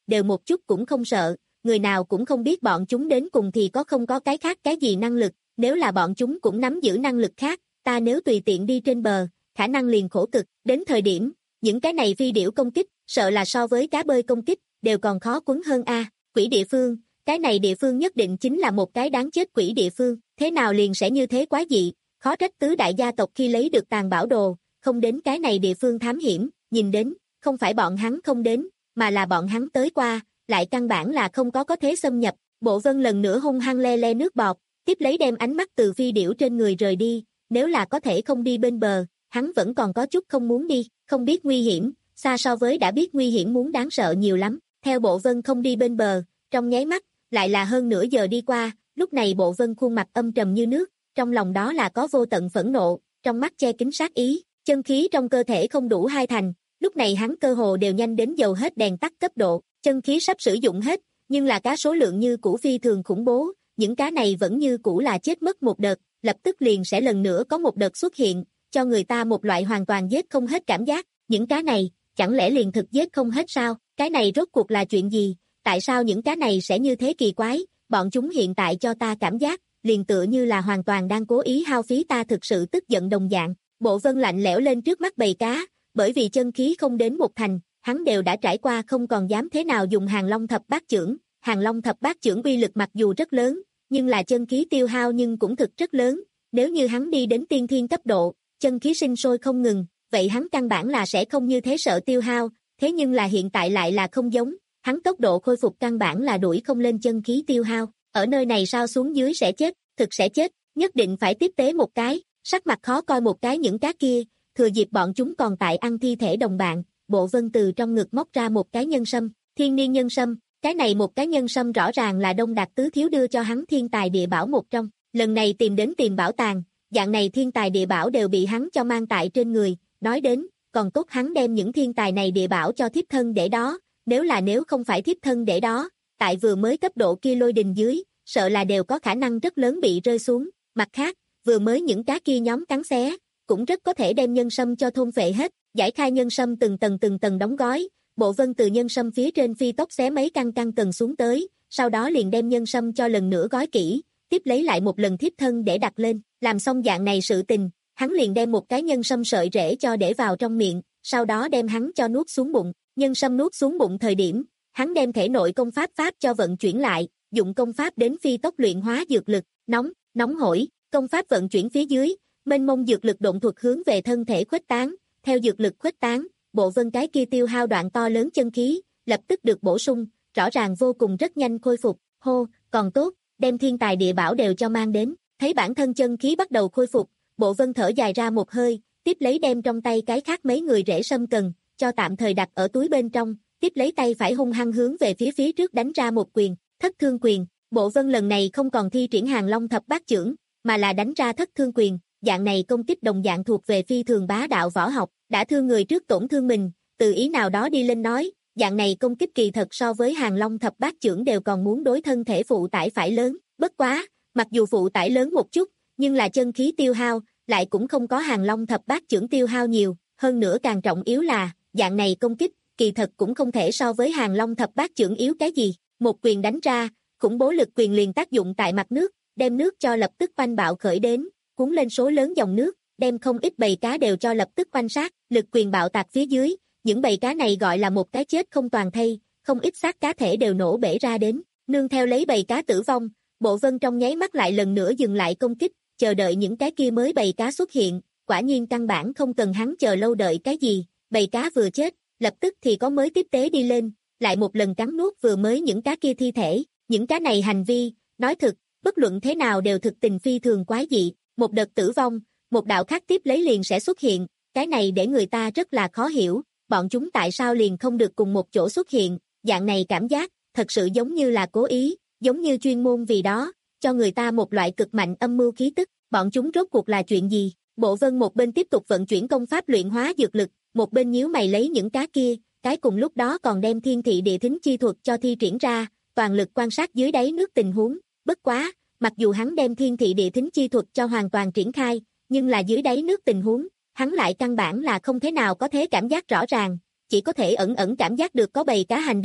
Speaker 2: đều một chút cũng không sợ, người nào cũng không biết bọn chúng đến cùng thì có không có cái khác cái gì năng lực, nếu là bọn chúng cũng nắm giữ năng lực khác, ta nếu tùy tiện đi trên bờ, khả năng liền khổ cực, đến thời điểm, những cái này phi điểu công kích, sợ là so với cá bơi công kích, đều còn khó quấn hơn a. Quỷ địa phương, cái này địa phương nhất định chính là một cái đáng chết quỷ địa phương, thế nào liền sẽ như thế quá dị, khó trách tứ đại gia tộc khi lấy được tàn bảo đồ, không đến cái này địa phương thám hiểm, nhìn đến, không phải bọn hắn không đến, mà là bọn hắn tới qua, lại căn bản là không có có thế xâm nhập. Bộ Vân lần nữa hung hăng le le nước bọt, tiếp lấy đem ánh mắt từ phi điểu trên người rời đi, nếu là có thể không đi bên bờ, hắn vẫn còn có chút không muốn đi, không biết nguy hiểm, xa so với đã biết nguy hiểm muốn đáng sợ nhiều lắm. Theo Bộ Vân không đi bên bờ, trong nháy mắt, lại là hơn nửa giờ đi qua, lúc này Bộ Vân khuôn mặt âm trầm như nước, trong lòng đó là có vô tận phẫn nộ, trong mắt che kín sát ý, chân khí trong cơ thể không đủ hai thành, lúc này hắn cơ hồ đều nhanh đến dầu hết đèn tắt cấp độ, chân khí sắp sử dụng hết, nhưng là cá số lượng như cũ phi thường khủng bố, những cá này vẫn như cũ là chết mất một đợt, lập tức liền sẽ lần nữa có một đợt xuất hiện, cho người ta một loại hoàn toàn giết không hết cảm giác, những cá này, chẳng lẽ liền thực giết không hết sao, cái này rốt cuộc là chuyện gì, tại sao những cá này sẽ như thế kỳ quái, bọn chúng hiện tại cho ta cảm giác, liền tựa như là hoàn toàn đang cố ý hao phí ta thực sự tức giận đồng dạng. Bộ Vân lạnh lẽo lên trước mắt bầy cá, bởi vì chân khí không đến một thành, hắn đều đã trải qua không còn dám thế nào dùng Hàng Long thập bát chưởng, Hàng Long thập bát chưởng uy lực mặc dù rất lớn, nhưng là chân khí tiêu hao nhưng cũng thực rất lớn, nếu như hắn đi đến tiên thiên cấp độ, chân khí sinh sôi không ngừng, vậy hắn căn bản là sẽ không như thế sợ tiêu hao, thế nhưng là hiện tại lại là không giống, hắn tốc độ khôi phục căn bản là đuổi không lên chân khí tiêu hao, ở nơi này sao xuống dưới sẽ chết, thực sẽ chết, nhất định phải tiếp tế một cái, sắc mặt khó coi một cái những cá kia, thừa dịp bọn chúng còn tại ăn thi thể đồng bạn, Bộ Vân từ trong ngực móc ra một cái nhân sâm, thiên niên nhân sâm, cái này một cái nhân sâm rõ ràng là Đông Đạt Tứ Thiếu đưa cho hắn thiên tài địa bảo một trong, lần này tìm đến tìm bảo tàng, dạng này thiên tài địa bảo đều bị hắn cho mang tại trên người, nói đến, còn tốt hắn đem những thiên tài này địa bảo cho thiếp thân để đó, nếu là nếu không phải thiếp thân để đó, tại vừa mới cấp độ kia lôi đình dưới, sợ là đều có khả năng rất lớn bị rơi xuống, mặt khác, vừa mới những cá kia nhóm cắn xé, cũng rất có thể đem nhân sâm cho thôn phệ hết, giải khai nhân sâm từng tầng từng tầng đóng gói, Bộ Vân từ nhân sâm phía trên phi tốc xé mấy căn căn cần xuống tới, sau đó liền đem nhân sâm cho lần nữa gói kỹ, tiếp lấy lại một lần thiếp thân để đặt lên, làm xong dạng này sự tình, hắn liền đem một cái nhân sâm sợi rễ cho để vào trong miệng, sau đó đem hắn cho nuốt xuống bụng, nhân sâm nuốt xuống bụng thời điểm, hắn đem thể nội công pháp pháp cho vận chuyển lại, dụng công pháp đến phi tốc luyện hóa dược lực, nóng, nóng hổi, công pháp vận chuyển phía dưới, mênh mông dược lực độn thuật hướng về thân thể khuếch tán, theo dược lực khuếch tán, Bộ Vân cái kia tiêu hao đoạn to lớn chân khí, lập tức được bổ sung, rõ ràng vô cùng rất nhanh khôi phục, hô, còn tốt, đem thiên tài địa bảo đều cho mang đến, thấy bản thân chân khí bắt đầu khôi phục, Bộ Vân thở dài ra một hơi, tiếp lấy đem trong tay cái khác mấy người rễ sâm cần, cho tạm thời đặt ở túi bên trong, tiếp lấy tay phải hung hăng hướng về phía phía trước đánh ra một quyền, thất thương quyền, Bộ Vân lần này không còn thi triển Hàng Long thập bát chưởng, mà là đánh ra thất thương quyền, dạng này công kích đồng dạng thuộc về phi thường bá đạo võ học, đã thương người trước tổn thương mình, từ ý nào đó đi lên nói, dạng này công kích kỳ thật so với Hàng Long thập bát chưởng đều còn muốn đối thân thể phụ tải phải lớn, bất quá, mặc dù phụ tải lớn một chút, nhưng là chân khí tiêu hao, lại cũng không có Hàng Long thập bát chưởng tiêu hao nhiều, hơn nữa càng trọng yếu là, dạng này công kích, kỳ thật cũng không thể so với Hàng Long thập bát chưởng yếu cái gì, một quyền đánh ra, khủng bố lực quyền liền tác dụng tại mặt nước, đem nước cho lập tức oanh bạo khởi đến, cuốn lên số lớn dòng nước, đem không ít bầy cá đều cho lập tức oanh sát, lực quyền bạo tạc phía dưới, những bầy cá này gọi là một cái chết không toàn thây, không ít xác cá thể đều nổ bể ra đến, nương theo lấy bầy cá tử vong, Bộ Vân trong nháy mắt lại lần nữa dừng lại công kích, chờ đợi những cái kia mới bầy cá xuất hiện, quả nhiên căn bản không cần hắn chờ lâu đợi cái gì, bầy cá vừa chết, lập tức thì có mới tiếp tế đi lên, lại một lần cắn nuốt vừa mới những cá kia thi thể, những cá này hành vi, nói thực, bất luận thế nào đều thực tình phi thường quái dị, một đợt tử vong, một đạo khác tiếp lấy liền sẽ xuất hiện, cái này để người ta rất là khó hiểu, bọn chúng tại sao liền không được cùng một chỗ xuất hiện, dạng này cảm giác, thật sự giống như là cố ý, giống như chuyên môn vì đó, cho người ta một loại cực mạnh âm mưu khí tức, bọn chúng rốt cuộc là chuyện gì? Bộ Vân một bên tiếp tục vận chuyển công pháp luyện hóa dược lực, một bên nhíu mày lấy những cá kia, cái cùng lúc đó còn đem thiên thị địa thính chi thuật cho thi triển ra, toàn lực quan sát dưới đáy nước tình huống, bất quá, mặc dù hắn đem thiên thị địa thính chi thuật cho hoàn toàn triển khai, nhưng là dưới đáy nước tình huống, hắn lại căn bản là không thế nào có thể cảm giác rõ ràng, chỉ có thể ẩn ẩn cảm giác được có bầy cá hành động,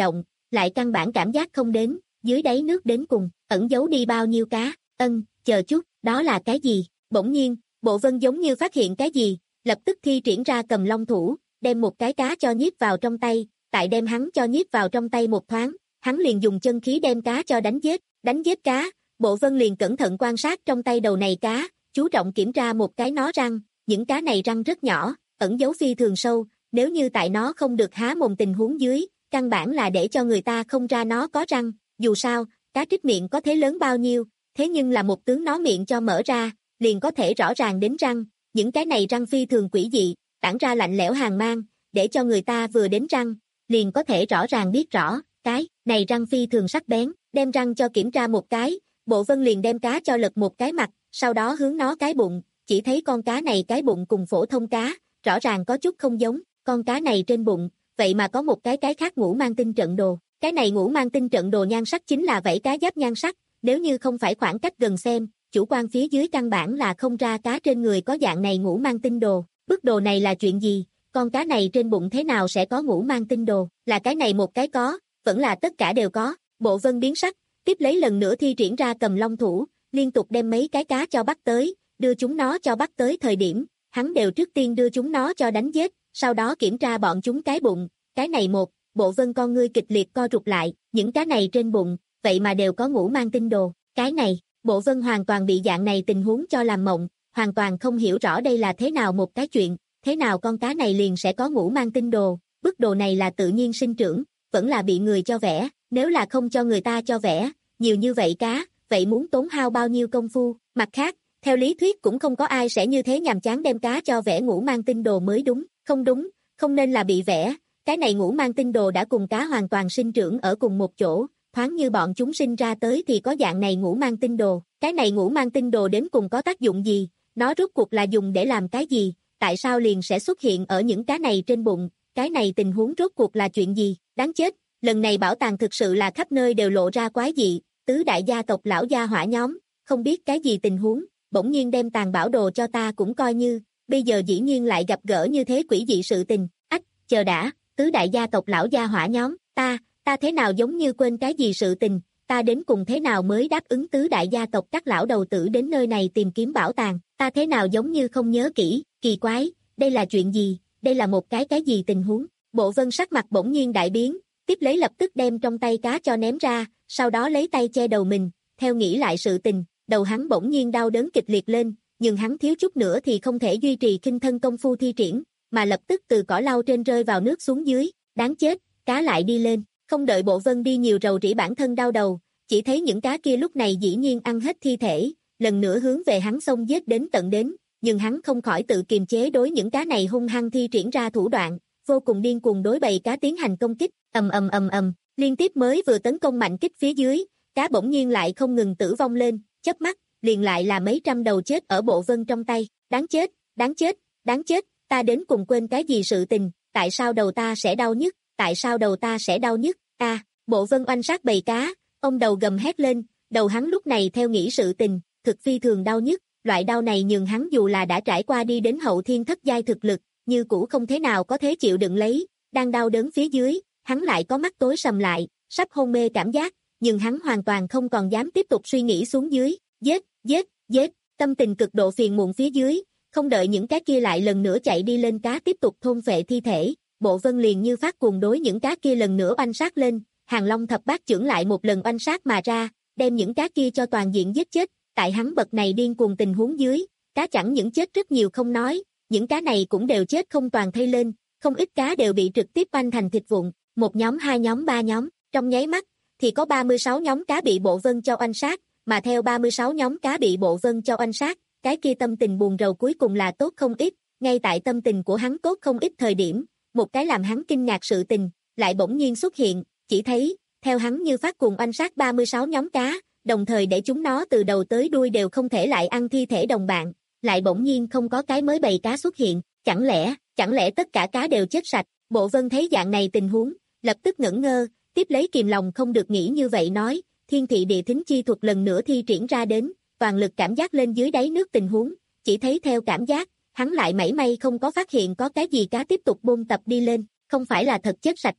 Speaker 2: lại căn bản cảm giác không đến, dưới đáy nước đến cùng, ẩn giấu đi bao nhiêu cá, ân, chờ chút, đó là cái gì? Bỗng nhiên, Bộ Vân giống như phát hiện cái gì, lập tức thi triển ra cầm long thủ, đem một cái cá cho nhiếp vào trong tay, tại đem hắn cho nhiếp vào trong tay một thoáng, hắn liền dùng chân khí đem cá cho đánh giết, đánh giết cá, Bộ Vân liền cẩn thận quan sát trong tay đầu này cá, chú trọng kiểm tra một cái nó răng, những cá này răng rất nhỏ, ẩn giấu phi thường sâu, nếu như tại nó không được há mồm tình huống dưới, căn bản là để cho người ta không ra nó có răng, dù sao, cá trích miệng có thế lớn bao nhiêu, thế nhưng là một tướng nó miệng cho mở ra, liền có thể rõ ràng đến răng, những cái này răng phi thường quỷ dị, tản ra lạnh lẽo hàn mang, để cho người ta vừa đến răng, liền có thể rõ ràng biết rõ, cái này răng phi thường sắc bén, đem răng cho kiểm tra một cái, Bộ Vân liền đem cá cho lật một cái mặt, sau đó hướng nó cái bụng, chỉ thấy con cá này cái bụng cùng phổ thông cá, rõ ràng có chút không giống, con cá này trên bụng, vậy mà có một cái cái khác ngũ mang tinh trận đồ, cái này ngũ mang tinh trận đồ nhan sắc chính là vảy cá giáp nhan sắc, nếu như không phải khoảng cách gần xem, chủ quan phía dưới căn bản là không ra cá trên người có dạng này ngũ mang tinh đồ, bức đồ này là chuyện gì, con cá này trên bụng thế nào sẽ có ngũ mang tinh đồ, là cái này một cái có, vẫn là tất cả đều có, Bộ Vân biến sắc, tiếp lấy lần nữa thi triển ra cầm long thủ, liên tục đem mấy cái cá cho bắt tới, đưa chúng nó cho bắt tới thời điểm, hắn đều trước tiên đưa chúng nó cho đánh giết, sau đó kiểm tra bọn chúng cái bụng, cái này một, Bộ Vân con ngươi kịch liệt co rụt lại, những cá này trên bụng, vậy mà đều có ngũ mang tinh đồ, cái này, Bộ Vân hoàn toàn bị dạng này tình huống cho làm mộng, hoàn toàn không hiểu rõ đây là thế nào một cái chuyện, thế nào con cá này liền sẽ có ngũ mang tinh đồ, bức đồ này là tự nhiên sinh trưởng, vẫn là bị người cho vẽ, nếu là không cho người ta cho vẽ, nhiều như vậy cá, vậy muốn tốn hao bao nhiêu công phu, mặt khác, theo lý thuyết cũng không có ai sẽ như thế nhàm chán đem cá cho vẽ ngũ mang tinh đồ mới đúng, không đúng, không nên là bị vẽ, cái này ngũ mang tinh đồ đã cùng cá hoàn toàn sinh trưởng ở cùng một chỗ, thoáng như bọn chúng sinh ra tới thì có dạng này ngũ mang tinh đồ, cái này ngũ mang tinh đồ đến cùng có tác dụng gì, nó rốt cuộc là dùng để làm cái gì, tại sao liền sẽ xuất hiện ở những cá này trên bụng, cái này tình huống rốt cuộc là chuyện gì, đáng chết, lần này bảo tàng thực sự là khắp nơi đều lộ ra quái dị, tứ đại gia tộc lão gia hỏa nhóm, không biết cái gì tình huống, bỗng nhiên đem tàng bảo đồ cho ta cũng coi như, bây giờ dĩ nhiên lại gặp gỡ như thế quỷ dị sự tình, ách, chờ đã, tứ đại gia tộc lão gia hỏa nhóm, ta, ta thế nào giống như quên cái gì sự tình, ta đến cùng thế nào mới đáp ứng tứ đại gia tộc các lão đầu tử đến nơi này tìm kiếm bảo tàng, ta thế nào giống như không nhớ kỹ, kỳ quái, đây là chuyện gì, đây là một cái cái gì tình huống, Bộ Vân sắc mặt bỗng nhiên đại biến, tiếp lấy lập tức đem trong tay cá cho ném ra, sau đó lấy tay che đầu mình, theo nghĩ lại sự tình, đầu hắn bỗng nhiên đau đớn kịch liệt lên, nhưng hắn thiếu chút nữa thì không thể duy trì kinh thân công phu thi triển, mà lập tức từ cỏ lau trên rơi vào nước xuống dưới, đáng chết, cá lại đi lên, không đợi Bộ Vân đi nhiều rầu rĩ bản thân đau đầu, chỉ thấy những cá kia lúc này dĩ nhiên ăn hết thi thể, lần nữa hướng về hắn xông giết đến tận đến, nhưng hắn không khỏi tự kiềm chế đối những cá này hung hăng thi triển ra thủ đoạn, vô cùng điên cuồng đối bầy cá tiến hành công kích, ầm ầm ầm ầm, liên tiếp mới vừa tấn công mạnh kích phía dưới, cá bỗng nhiên lại không ngừng tử vong lên, chớp mắt, liền lại là mấy trăm đầu chết ở Bộ Vân trong tay, đáng chết, đáng chết, đáng chết, ta đến cùng quên cái gì sự tình, tại sao đầu ta sẽ đau nhức, tại sao đầu ta sẽ đau nhức, a, à, Bộ Vân oanh sát bầy cá, ông đầu gầm hét lên, đầu hắn lúc này theo nghĩ sự tình, thực phi thường đau nhức, loại đau này nhường hắn dù là đã trải qua đi đến hậu thiên thất giai thực lực, như cũ không thế nào có thế chịu đựng lấy, đang đau đớn phía dưới, hắn lại có mắt tối sầm lại, sắp hôn mê cảm giác, nhưng hắn hoàn toàn không còn dám tiếp tục suy nghĩ xuống dưới, giết, giết, giết, tâm tình cực độ phiền muộn phía dưới, không đợi những cá kia lại lần nữa chạy đi lên cá tiếp tục thôn phệ thi thể, Bộ Vân liền như phát cuồng đối những cá kia lần nữa oanh sát lên, Hàng Long thập bát chưởng lại một lần oanh sát mà ra, đem những cá kia cho toàn diện giết chết, tại hắn bậc này điên cuồng tình huống dưới, cá chẳng những chết rất nhiều không nói, những cá này cũng đều chết không toàn thây lên, không ít cá đều bị trực tiếp oanh thành thịt vụn, một nhóm hai nhóm ba nhóm, trong nháy mắt, thì có ba mươi sáu nhóm cá bị Bộ Vân cho oanh sát, mà theo ba mươi sáu nhóm cá bị Bộ Vân cho oanh sát, cái kia tâm tình buồn rầu cuối cùng là tốt không ít, ngay tại tâm tình của hắn tốt không ít thời điểm, một cái làm hắn kinh ngạc sự tình, lại bỗng nhiên xuất hiện, chỉ thấy, theo hắn như phát cuồng oanh sát ba mươi sáu nhóm cá, đồng thời để chúng nó từ đầu tới đuôi đều không thể lại ăn thi thể đồng bạn, lại bỗng nhiên không có cái mới bầy cá xuất hiện, chẳng lẽ, chẳng lẽ tất cả cá đều chết sạch, Bộ Vân thấy dạng này tình huống, lập tức ngẩn ngơ, tiếp lấy kìm lòng không được nghĩ như vậy nói, thiên thị địa thính chi thuật lần nữa thi triển ra đến, toàn lực cảm giác lên dưới đáy nước tình huống, chỉ thấy theo cảm giác, hắn lại mảy may không có phát hiện có cái gì cá tiếp tục bôn tập đi lên, không phải là thật chết sạch a, à,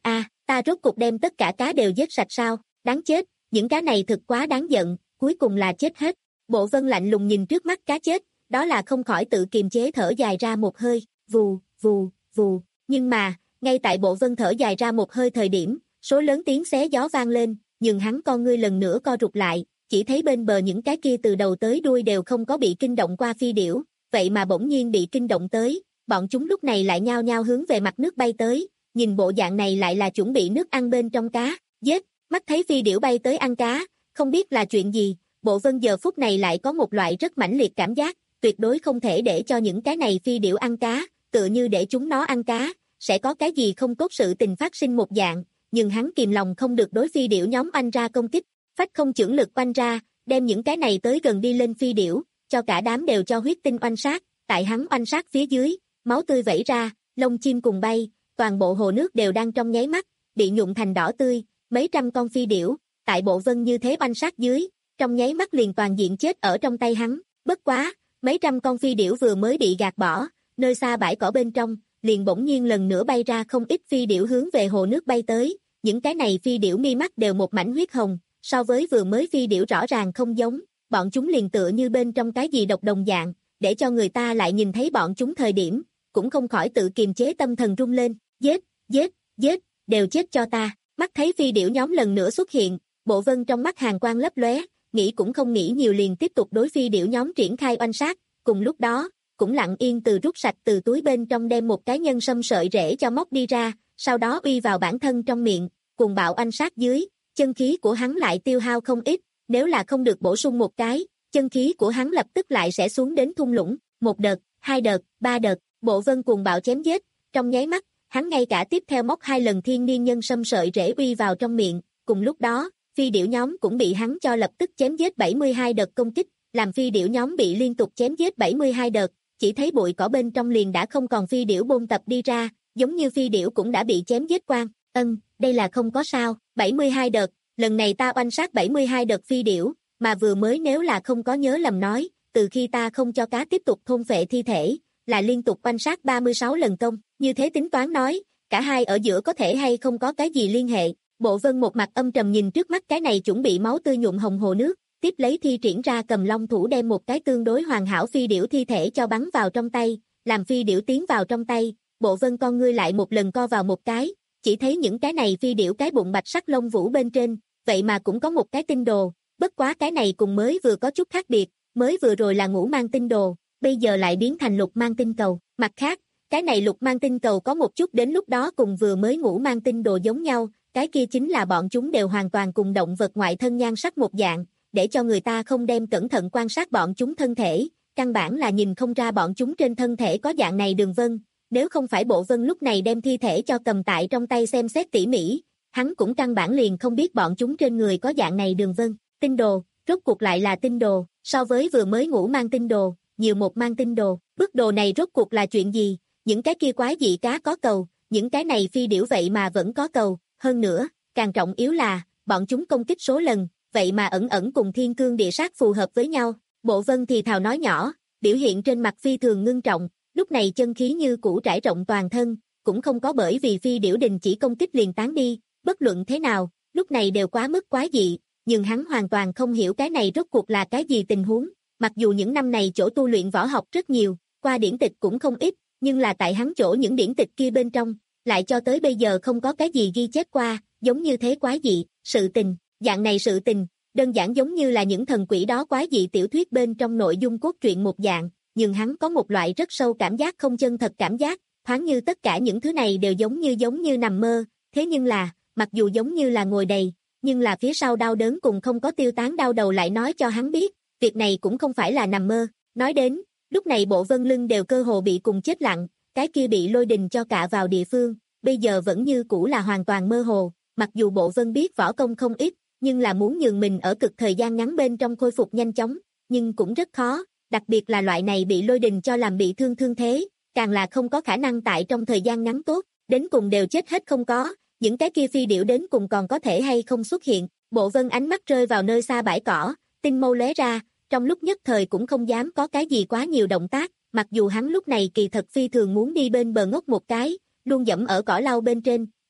Speaker 2: ta rốt cục đem tất cả cá đều giết sạch sao, đáng chết, những cá này thực quá đáng giận, cuối cùng là chết hết. Bộ Vân lạnh lùng nhìn trước mắt cá chết, đó là không khỏi tự kiềm chế thở dài ra một hơi, vù, vù, vù, nhưng mà, ngay tại Bộ Vân thở dài ra một hơi thời điểm, số lớn tiếng xé gió vang lên, nhưng hắn con ngươi lần nữa co rụt lại, chỉ thấy bên bờ những cái kia từ đầu tới đuôi đều không có bị kinh động qua phi điểu, vậy mà bỗng nhiên bị kinh động tới, bọn chúng lúc này lại nhao nhao hướng về mặt nước bay tới, nhìn bộ dạng này lại là chuẩn bị nước ăn bên trong cá, giết, mắt thấy phi điểu bay tới ăn cá, không biết là chuyện gì, Bộ Vân giờ phút này lại có một loại rất mãnh liệt cảm giác, tuyệt đối không thể để cho những cái này phi điểu ăn cá, tựa như để chúng nó ăn cá, sẽ có cái gì không tốt sự tình phát sinh một dạng, nhưng hắn kìm lòng không được đối phi điểu nhóm oanh ra công kích, phách không chưởng lực oanh ra, đem những cái này tới gần đi lên phi điểu, cho cả đám đều cho huyết tinh oanh sát, tại hắn oanh sát phía dưới, máu tươi vẩy ra, lông chim cùng bay, toàn bộ hồ nước đều đang trong nháy mắt, bị nhuộm thành đỏ tươi, mấy trăm con phi điểu, tại Bộ Vân như thế oanh sát dưới, trong nháy mắt liền toàn diện chết ở trong tay hắn, bất quá, mấy trăm con phi điểu vừa mới bị gạt bỏ, nơi xa bãi cỏ bên trong, liền bỗng nhiên lần nữa bay ra không ít phi điểu hướng về hồ nước bay tới, những cái này phi điểu mi mắt đều một mảnh huyết hồng, so với vừa mới phi điểu rõ ràng không giống, bọn chúng liền tựa như bên trong cái gì độc đồng dạng, để cho người ta lại nhìn thấy bọn chúng thời điểm, cũng không khỏi tự kiềm chế tâm thần rung lên, giết, giết, giết, đều chết cho ta, mắt thấy phi điểu nhóm lần nữa xuất hiện, Bộ Vân trong mắt hàn quang lấp lóe, nghĩ cũng không nghĩ nhiều liền tiếp tục đối phi điểu nhóm triển khai oanh sát, cùng lúc đó, cũng lặng yên từ rút sạch từ túi bên trong đem một cái nhân sâm sợi rễ cho móc đi ra, sau đó uy vào bản thân trong miệng, cùng bạo oanh sát dưới, chân khí của hắn lại tiêu hao không ít, nếu là không được bổ sung một cái, chân khí của hắn lập tức lại sẽ xuống đến thung lũng, một đợt, hai đợt, ba đợt, Bộ Vân cùng bạo chém giết, trong nháy mắt, hắn ngay cả tiếp theo móc hai lần thiên niên nhân sâm sợi rễ uy vào trong miệng, cùng lúc đó, phi điểu nhóm cũng bị hắn cho lập tức chém giết bảy mươi hai đợt công kích, làm phi điểu nhóm bị liên tục chém giết bảy mươi hai đợt, chỉ thấy bụi cỏ bên trong liền đã không còn phi điểu bôn tập đi ra, giống như phi điểu cũng đã bị chém giết quang, ân, đây là không có sao, bảy mươi hai đợt, lần này ta oanh sát bảy mươi hai đợt phi điểu, mà vừa mới nếu là không có nhớ lầm nói, từ khi ta không cho cá tiếp tục thôn phệ thi thể, là liên tục oanh sát ba mươi sáu lần công, như thế tính toán nói, cả hai ở giữa có thể hay không có cái gì liên hệ. Bộ Vân một mặt âm trầm nhìn trước mắt cái này chuẩn bị máu tươi nhuộm hồng hồ nước, tiếp lấy thi triển ra cầm long thủ đem một cái tương đối hoàn hảo phi điểu thi thể cho bắn vào trong tay, làm phi điểu tiến vào trong tay, Bộ Vân con ngươi lại một lần co vào một cái, chỉ thấy những cái này phi điểu cái bụng bạch sắc lông vũ bên trên, vậy mà cũng có một cái tinh đồ, bất quá cái này cùng mới vừa có chút khác biệt, mới vừa rồi là ngũ mang tinh đồ, bây giờ lại biến thành lục mang tinh cầu, mặt khác, cái này lục mang tinh cầu có một chút đến lúc đó cùng vừa mới ngũ mang tinh đồ giống nhau, cái kia chính là bọn chúng đều hoàn toàn cùng động vật ngoại thân nhan sắc một dạng, để cho người ta không đem cẩn thận quan sát bọn chúng thân thể, căn bản là nhìn không ra bọn chúng trên thân thể có dạng này đường vân, nếu không phải Bộ Vân lúc này đem thi thể cho cầm tại trong tay xem xét tỉ mỉ, hắn cũng căn bản liền không biết bọn chúng trên người có dạng này đường vân, tinh đồ, rốt cuộc lại là tinh đồ, so với vừa mới ngủ mang tinh đồ, nhiều một mang tinh đồ, bức đồ này rốt cuộc là chuyện gì, những cái kia quái dị cá có cầu, những cái này phi điểu vậy mà vẫn có cầu, hơn nữa, càng trọng yếu là, bọn chúng công kích số lần, vậy mà ẩn ẩn cùng thiên cương địa sát phù hợp với nhau, Bộ Vân thì thào nói nhỏ, biểu hiện trên mặt phi thường ngưng trọng, lúc này chân khí như cũ trải rộng toàn thân, cũng không có bởi vì phi điểu đình chỉ công kích liền tán đi, bất luận thế nào, lúc này đều quá mức quái dị, nhưng hắn hoàn toàn không hiểu cái này rốt cuộc là cái gì tình huống, mặc dù những năm này chỗ tu luyện võ học rất nhiều, qua điển tịch cũng không ít, nhưng là tại hắn chỗ những điển tịch kia bên trong, lại cho tới bây giờ không có cái gì ghi chép qua, giống như thế quái dị, sự tình, dạng này sự tình, đơn giản giống như là những thần quỷ đó quái dị tiểu thuyết bên trong nội dung cốt truyện một dạng, nhưng hắn có một loại rất sâu cảm giác không chân thật cảm giác, thoáng như tất cả những thứ này đều giống như giống như nằm mơ, thế nhưng là, mặc dù giống như là ngồi đầy, nhưng là phía sau đau đớn cùng không có tiêu tán đau đầu lại nói cho hắn biết, việc này cũng không phải là nằm mơ, nói đến, lúc này Bộ Vân lưng đều cơ hồ bị cùng chết lặng, cái kia bị lôi đình cho cạ vào địa phương, bây giờ vẫn như cũ là hoàn toàn mơ hồ, mặc dù Bộ Vân biết võ công không ít, nhưng là muốn nhường mình ở cực thời gian ngắn bên trong khôi phục nhanh chóng, nhưng cũng rất khó, đặc biệt là loại này bị lôi đình cho làm bị thương thương thế, càng là không có khả năng tại trong thời gian ngắn tốt, đến cùng đều chết hết không có, những cái kia phi điểu đến cùng còn có thể hay không xuất hiện, Bộ Vân ánh mắt rơi vào nơi xa bãi cỏ, tinh mâu lóe ra, trong lúc nhất thời cũng không dám có cái gì quá nhiều động tác, mặc dù hắn lúc này kỳ thật phi thường muốn đi bên bờ ngốc một cái, luôn dẫm ở cỏ lau bên trên,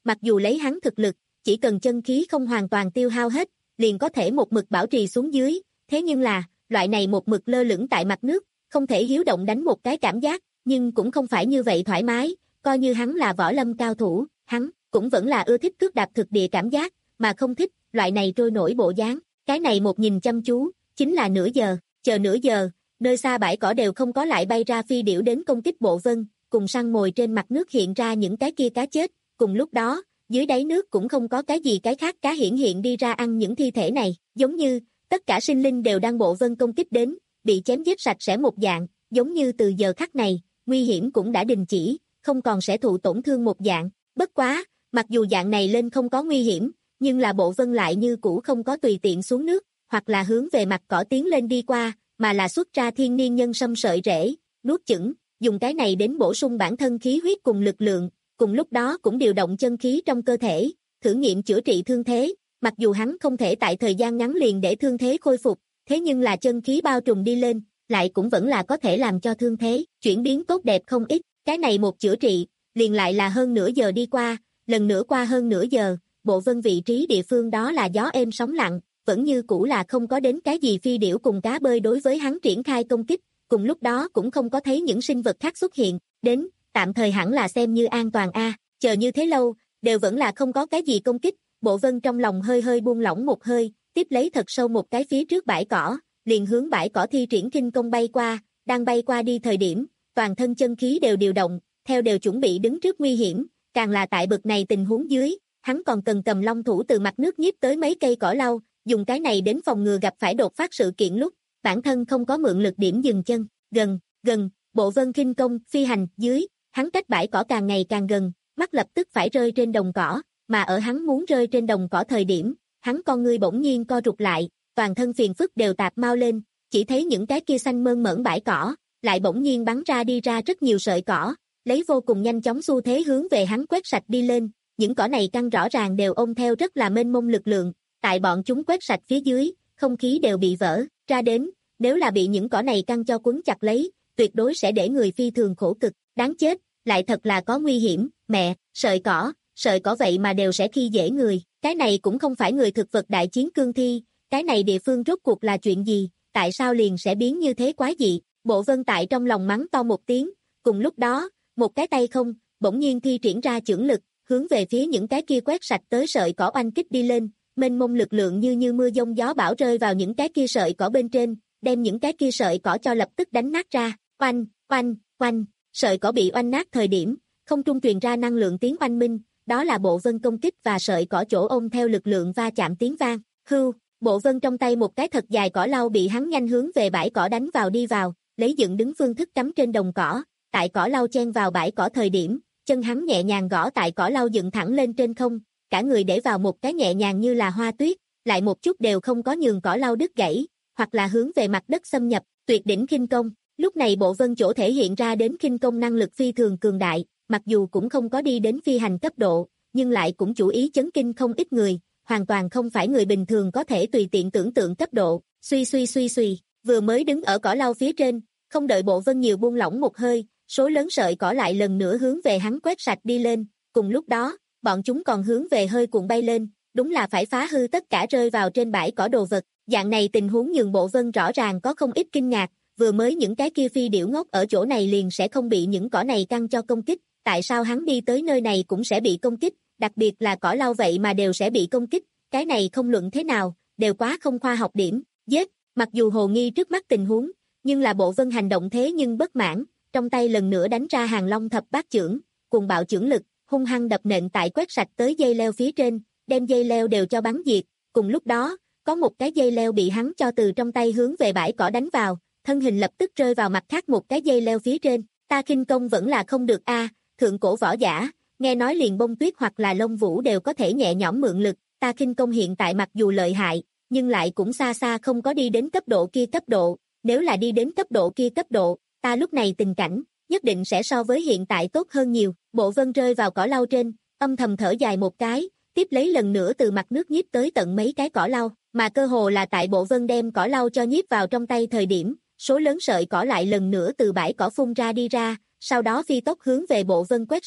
Speaker 2: mặc dù lấy hắn thực lực, chỉ cần chân khí không hoàn toàn tiêu hao hết, liền có thể một mực bảo trì xuống dưới, thế nhưng là, loại này một mực lơ lửng tại mặt nước, không thể hiếu động đánh một cái cảm giác, nhưng cũng không phải như vậy thoải mái, coi như hắn là võ lâm cao thủ, hắn cũng vẫn là ưa thích cước đạp thực địa cảm giác, mà không thích loại này trôi nổi bộ dáng. Cái này một nhìn chăm chú, chính là nửa giờ, chờ nửa giờ, nơi xa bãi cỏ đều không có lại bay ra phi điểu đến công kích Bộ Vân, cùng săn mồi trên mặt nước hiện ra những cái kia cá chết, cùng lúc đó, dưới đáy nước cũng không có cái gì cái khác cá hiển hiện đi ra ăn những thi thể này, giống như tất cả sinh linh đều đang Bộ Vân công kích đến, bị chém giết sạch sẽ một dạng, giống như từ giờ khắc này, nguy hiểm cũng đã đình chỉ, không còn sẽ thụ tổn thương một dạng. Bất quá, mặc dù dạng này lên không có nguy hiểm, nhưng là Bộ Vân lại như cũ không có tùy tiện xuống nước, hoặc là hướng về mặt cỏ tiến lên đi qua, mà là xuất ra thiên niên nhân sâm sợi rễ, nuốt chửng, dùng cái này đến bổ sung bản thân khí huyết cùng lực lượng, cùng lúc đó cũng điều động chân khí trong cơ thể, thử nghiệm chữa trị thương thế, mặc dù hắn không thể tại thời gian ngắn liền để thương thế khôi phục, thế nhưng là chân khí bao trùm đi lên, lại cũng vẫn là có thể làm cho thương thế chuyển biến tốt đẹp không ít, cái này một chữa trị, liền lại là hơn nửa giờ đi qua, lần nữa qua hơn nửa giờ, Bộ Vân vị trí địa phương đó là gió êm sóng lặng, vẫn như cũ là không có đến cái gì phi điểu cùng cá bơi đối với hắn triển khai công kích, cùng lúc đó cũng không có thấy những sinh vật khác xuất hiện, đến, tạm thời hẳn là xem như an toàn a. Chờ như thế lâu, đều vẫn là không có cái gì công kích, Bộ Vân trong lòng hơi hơi buông lỏng một hơi, tiếp lấy thật sâu một cái phía trước bãi cỏ, liền hướng bãi cỏ thi triển kinh công bay qua, đang bay qua đi thời điểm, toàn thân chân khí đều điều động, theo đều chuẩn bị đứng trước nguy hiểm, càng là tại bực này tình huống dưới, hắn còn cần cầm long thủ từ mặt nước nhiếp tới mấy cây cỏ lau, dùng cái này đến phòng ngừa gặp phải đột phát sự kiện lúc, bản thân không có mượn lực điểm dừng chân, gần, gần, Bộ Vân kinh công, phi hành, dưới, hắn cách bãi cỏ càng ngày càng gần, mắt lập tức phải rơi trên đồng cỏ, mà ở hắn muốn rơi trên đồng cỏ thời điểm, hắn con ngươi bỗng nhiên co rụt lại, toàn thân phiền phức đều tạp mau lên, chỉ thấy những cái kia xanh mơn mởn bãi cỏ, lại bỗng nhiên bắn ra đi ra rất nhiều sợi cỏ, lấy vô cùng nhanh chóng xu thế hướng về hắn quét sạch đi lên, những cỏ này căn rõ ràng đều ôm theo rất là mênh mông lực lượng, tại bọn chúng quét sạch phía dưới, không khí đều bị vỡ ra đến, nếu là bị những cỏ này căn cho quấn chặt lấy, tuyệt đối sẽ để người phi thường khổ cực, đáng chết, lại thật là có nguy hiểm, mẹ, sợi cỏ, sợi cỏ vậy mà đều sẽ khi dễ người, cái này cũng không phải người thực vật đại chiến cương thi, cái này địa phương rốt cuộc là chuyện gì, tại sao liền sẽ biến như thế quái dị, Bộ Vân tại trong lòng mắng to một tiếng, cùng lúc đó, một cái tay không, bỗng nhiên thi triển ra chưởng lực, hướng về phía những cái kia quét sạch tới sợi cỏ oanh kích đi lên, mênh mông lực lượng như như mưa giông gió bão rơi vào những cái kia sợi cỏ bên trên, đem những cái kia sợi cỏ cho lập tức đánh nát ra, oanh, oanh, oanh, sợi cỏ bị oanh nát thời điểm, không trung truyền ra năng lượng tiếng oanh minh, đó là Bộ Vân công kích và sợi cỏ chỗ ôm theo lực lượng va chạm tiếng vang, hưu, Bộ Vân trong tay một cái thật dài cỏ lau bị hắn nhanh hướng về bãi cỏ đánh vào đi vào, lấy dựng đứng phương thức cắm trên đồng cỏ, tại cỏ lau chen vào bãi cỏ thời điểm, chân hắn nhẹ nhàng gõ tại cỏ lau dựng thẳng lên trên không, cả người để vào một cái nhẹ nhàng như là hoa tuyết, lại một chút đều không có nhường cỏ lau đứt gãy, hoặc là hướng về mặt đất xâm nhập, tuyệt đỉnh khinh công. Lúc này Bộ Vân chỗ thể hiện ra đến khinh công năng lực phi thường cường đại, mặc dù cũng không có đi đến phi hành cấp độ, nhưng lại cũng chủ ý chấn kinh không ít người, hoàn toàn không phải người bình thường có thể tùy tiện tưởng tượng cấp độ. Suy suy suy suy, vừa mới đứng ở cỏ lau phía trên, không đợi Bộ Vân nhiều buông lỏng một hơi, số lớn sợi cỏ lại lần nữa hướng về hắn quét sạch đi lên, cùng lúc đó, bọn chúng còn hướng về hơi cuộn bay lên, đúng là phải phá hư tất cả rơi vào trên bãi cỏ đồ vật. Dạng này tình huống nhường Bộ Vân rõ ràng có không ít kinh ngạc, vừa mới những cái kia phi điểu ngốc ở chỗ này liền sẽ không bị những cỏ này căng cho công kích, tại sao hắn đi tới nơi này cũng sẽ bị công kích, đặc biệt là cỏ lau vậy mà đều sẽ bị công kích, cái này không luận thế nào, đều quá không khoa học điểm. Giết, mặc dù hồ nghi trước mắt tình huống, nhưng là Bộ Vân hành động thế nhưng bất mãn, trong tay lần nữa đánh ra Hàng Long thập bát chưởng, cùng bạo chưởng lực, hung hăng đập nện tại quét sạch tới dây leo phía trên, đem dây leo đều cho bắn diệt, cùng lúc đó, có một cái dây leo bị hắn cho từ trong tay hướng về bãi cỏ đánh vào, thân hình lập tức rơi vào mặt khác một cái dây leo phía trên, ta khinh công vẫn là không được a, thượng cổ võ giả, nghe nói liền bông tuyết hoặc là lông vũ đều có thể nhẹ nhõm mượn lực, ta khinh công hiện tại mặc dù lợi hại, nhưng lại cũng xa xa không có đi đến cấp độ kia cấp độ, nếu là đi đến cấp độ kia cấp độ, ta lúc này tình cảnh, nhất định sẽ so với hiện tại tốt hơn nhiều. Bộ Vân rơi vào cỏ lau trên, âm thầm thở dài một cái, tiếp lấy lần nữa từ mặt nước nhiếp tới tận mấy cái cỏ lau, mà cơ hồ là tại Bộ Vân đem cỏ lau cho nhiếp vào trong tay thời điểm, số lớn sợi cỏ lại lần nữa từ bãi cỏ phun ra đi ra, sau đó phi tốc hướng về Bộ Vân quét sạch,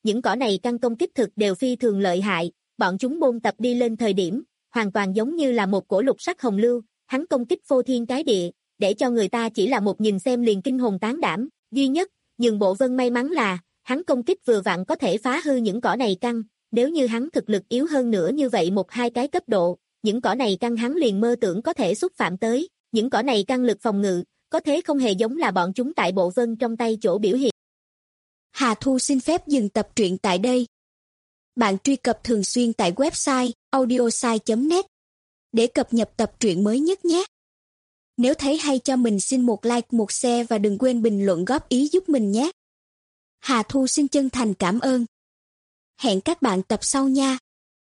Speaker 2: những cỏ này căn công kích thực đều phi thường lợi hại, bọn chúng bôn tập đi lên thời điểm, hoàn toàn giống như là một cổ lục sắc hồng lưu, hắn công kích phô thiên cái địa, để cho người ta chỉ là một nhìn xem liền kinh hồn tán đảm, duy nhất, nhường Bộ Vân may mắn là, hắn công kích vừa vặn có thể phá hư những cỏ này căn, nếu như hắn thực lực yếu hơn nữa như vậy một hai cái cấp độ, những cỏ này căn hắn liền mơ tưởng có thể xúc phạm tới, những cỏ này căn lực phòng ngự, có thế không hề giống là bọn chúng tại Bộ Vân trong tay chỗ biểu hiện.
Speaker 3: Hà Thu xin phép dừng tập truyện tại đây. Bạn truy cập thường xuyên tại website audiosai chấm net để cập nhật tập truyện mới nhất nhé. Nếu thấy hay cho mình xin một like, một share và đừng quên bình luận góp ý giúp mình nhé. Hà Thu xin chân thành cảm ơn. Hẹn các bạn tập sau nha.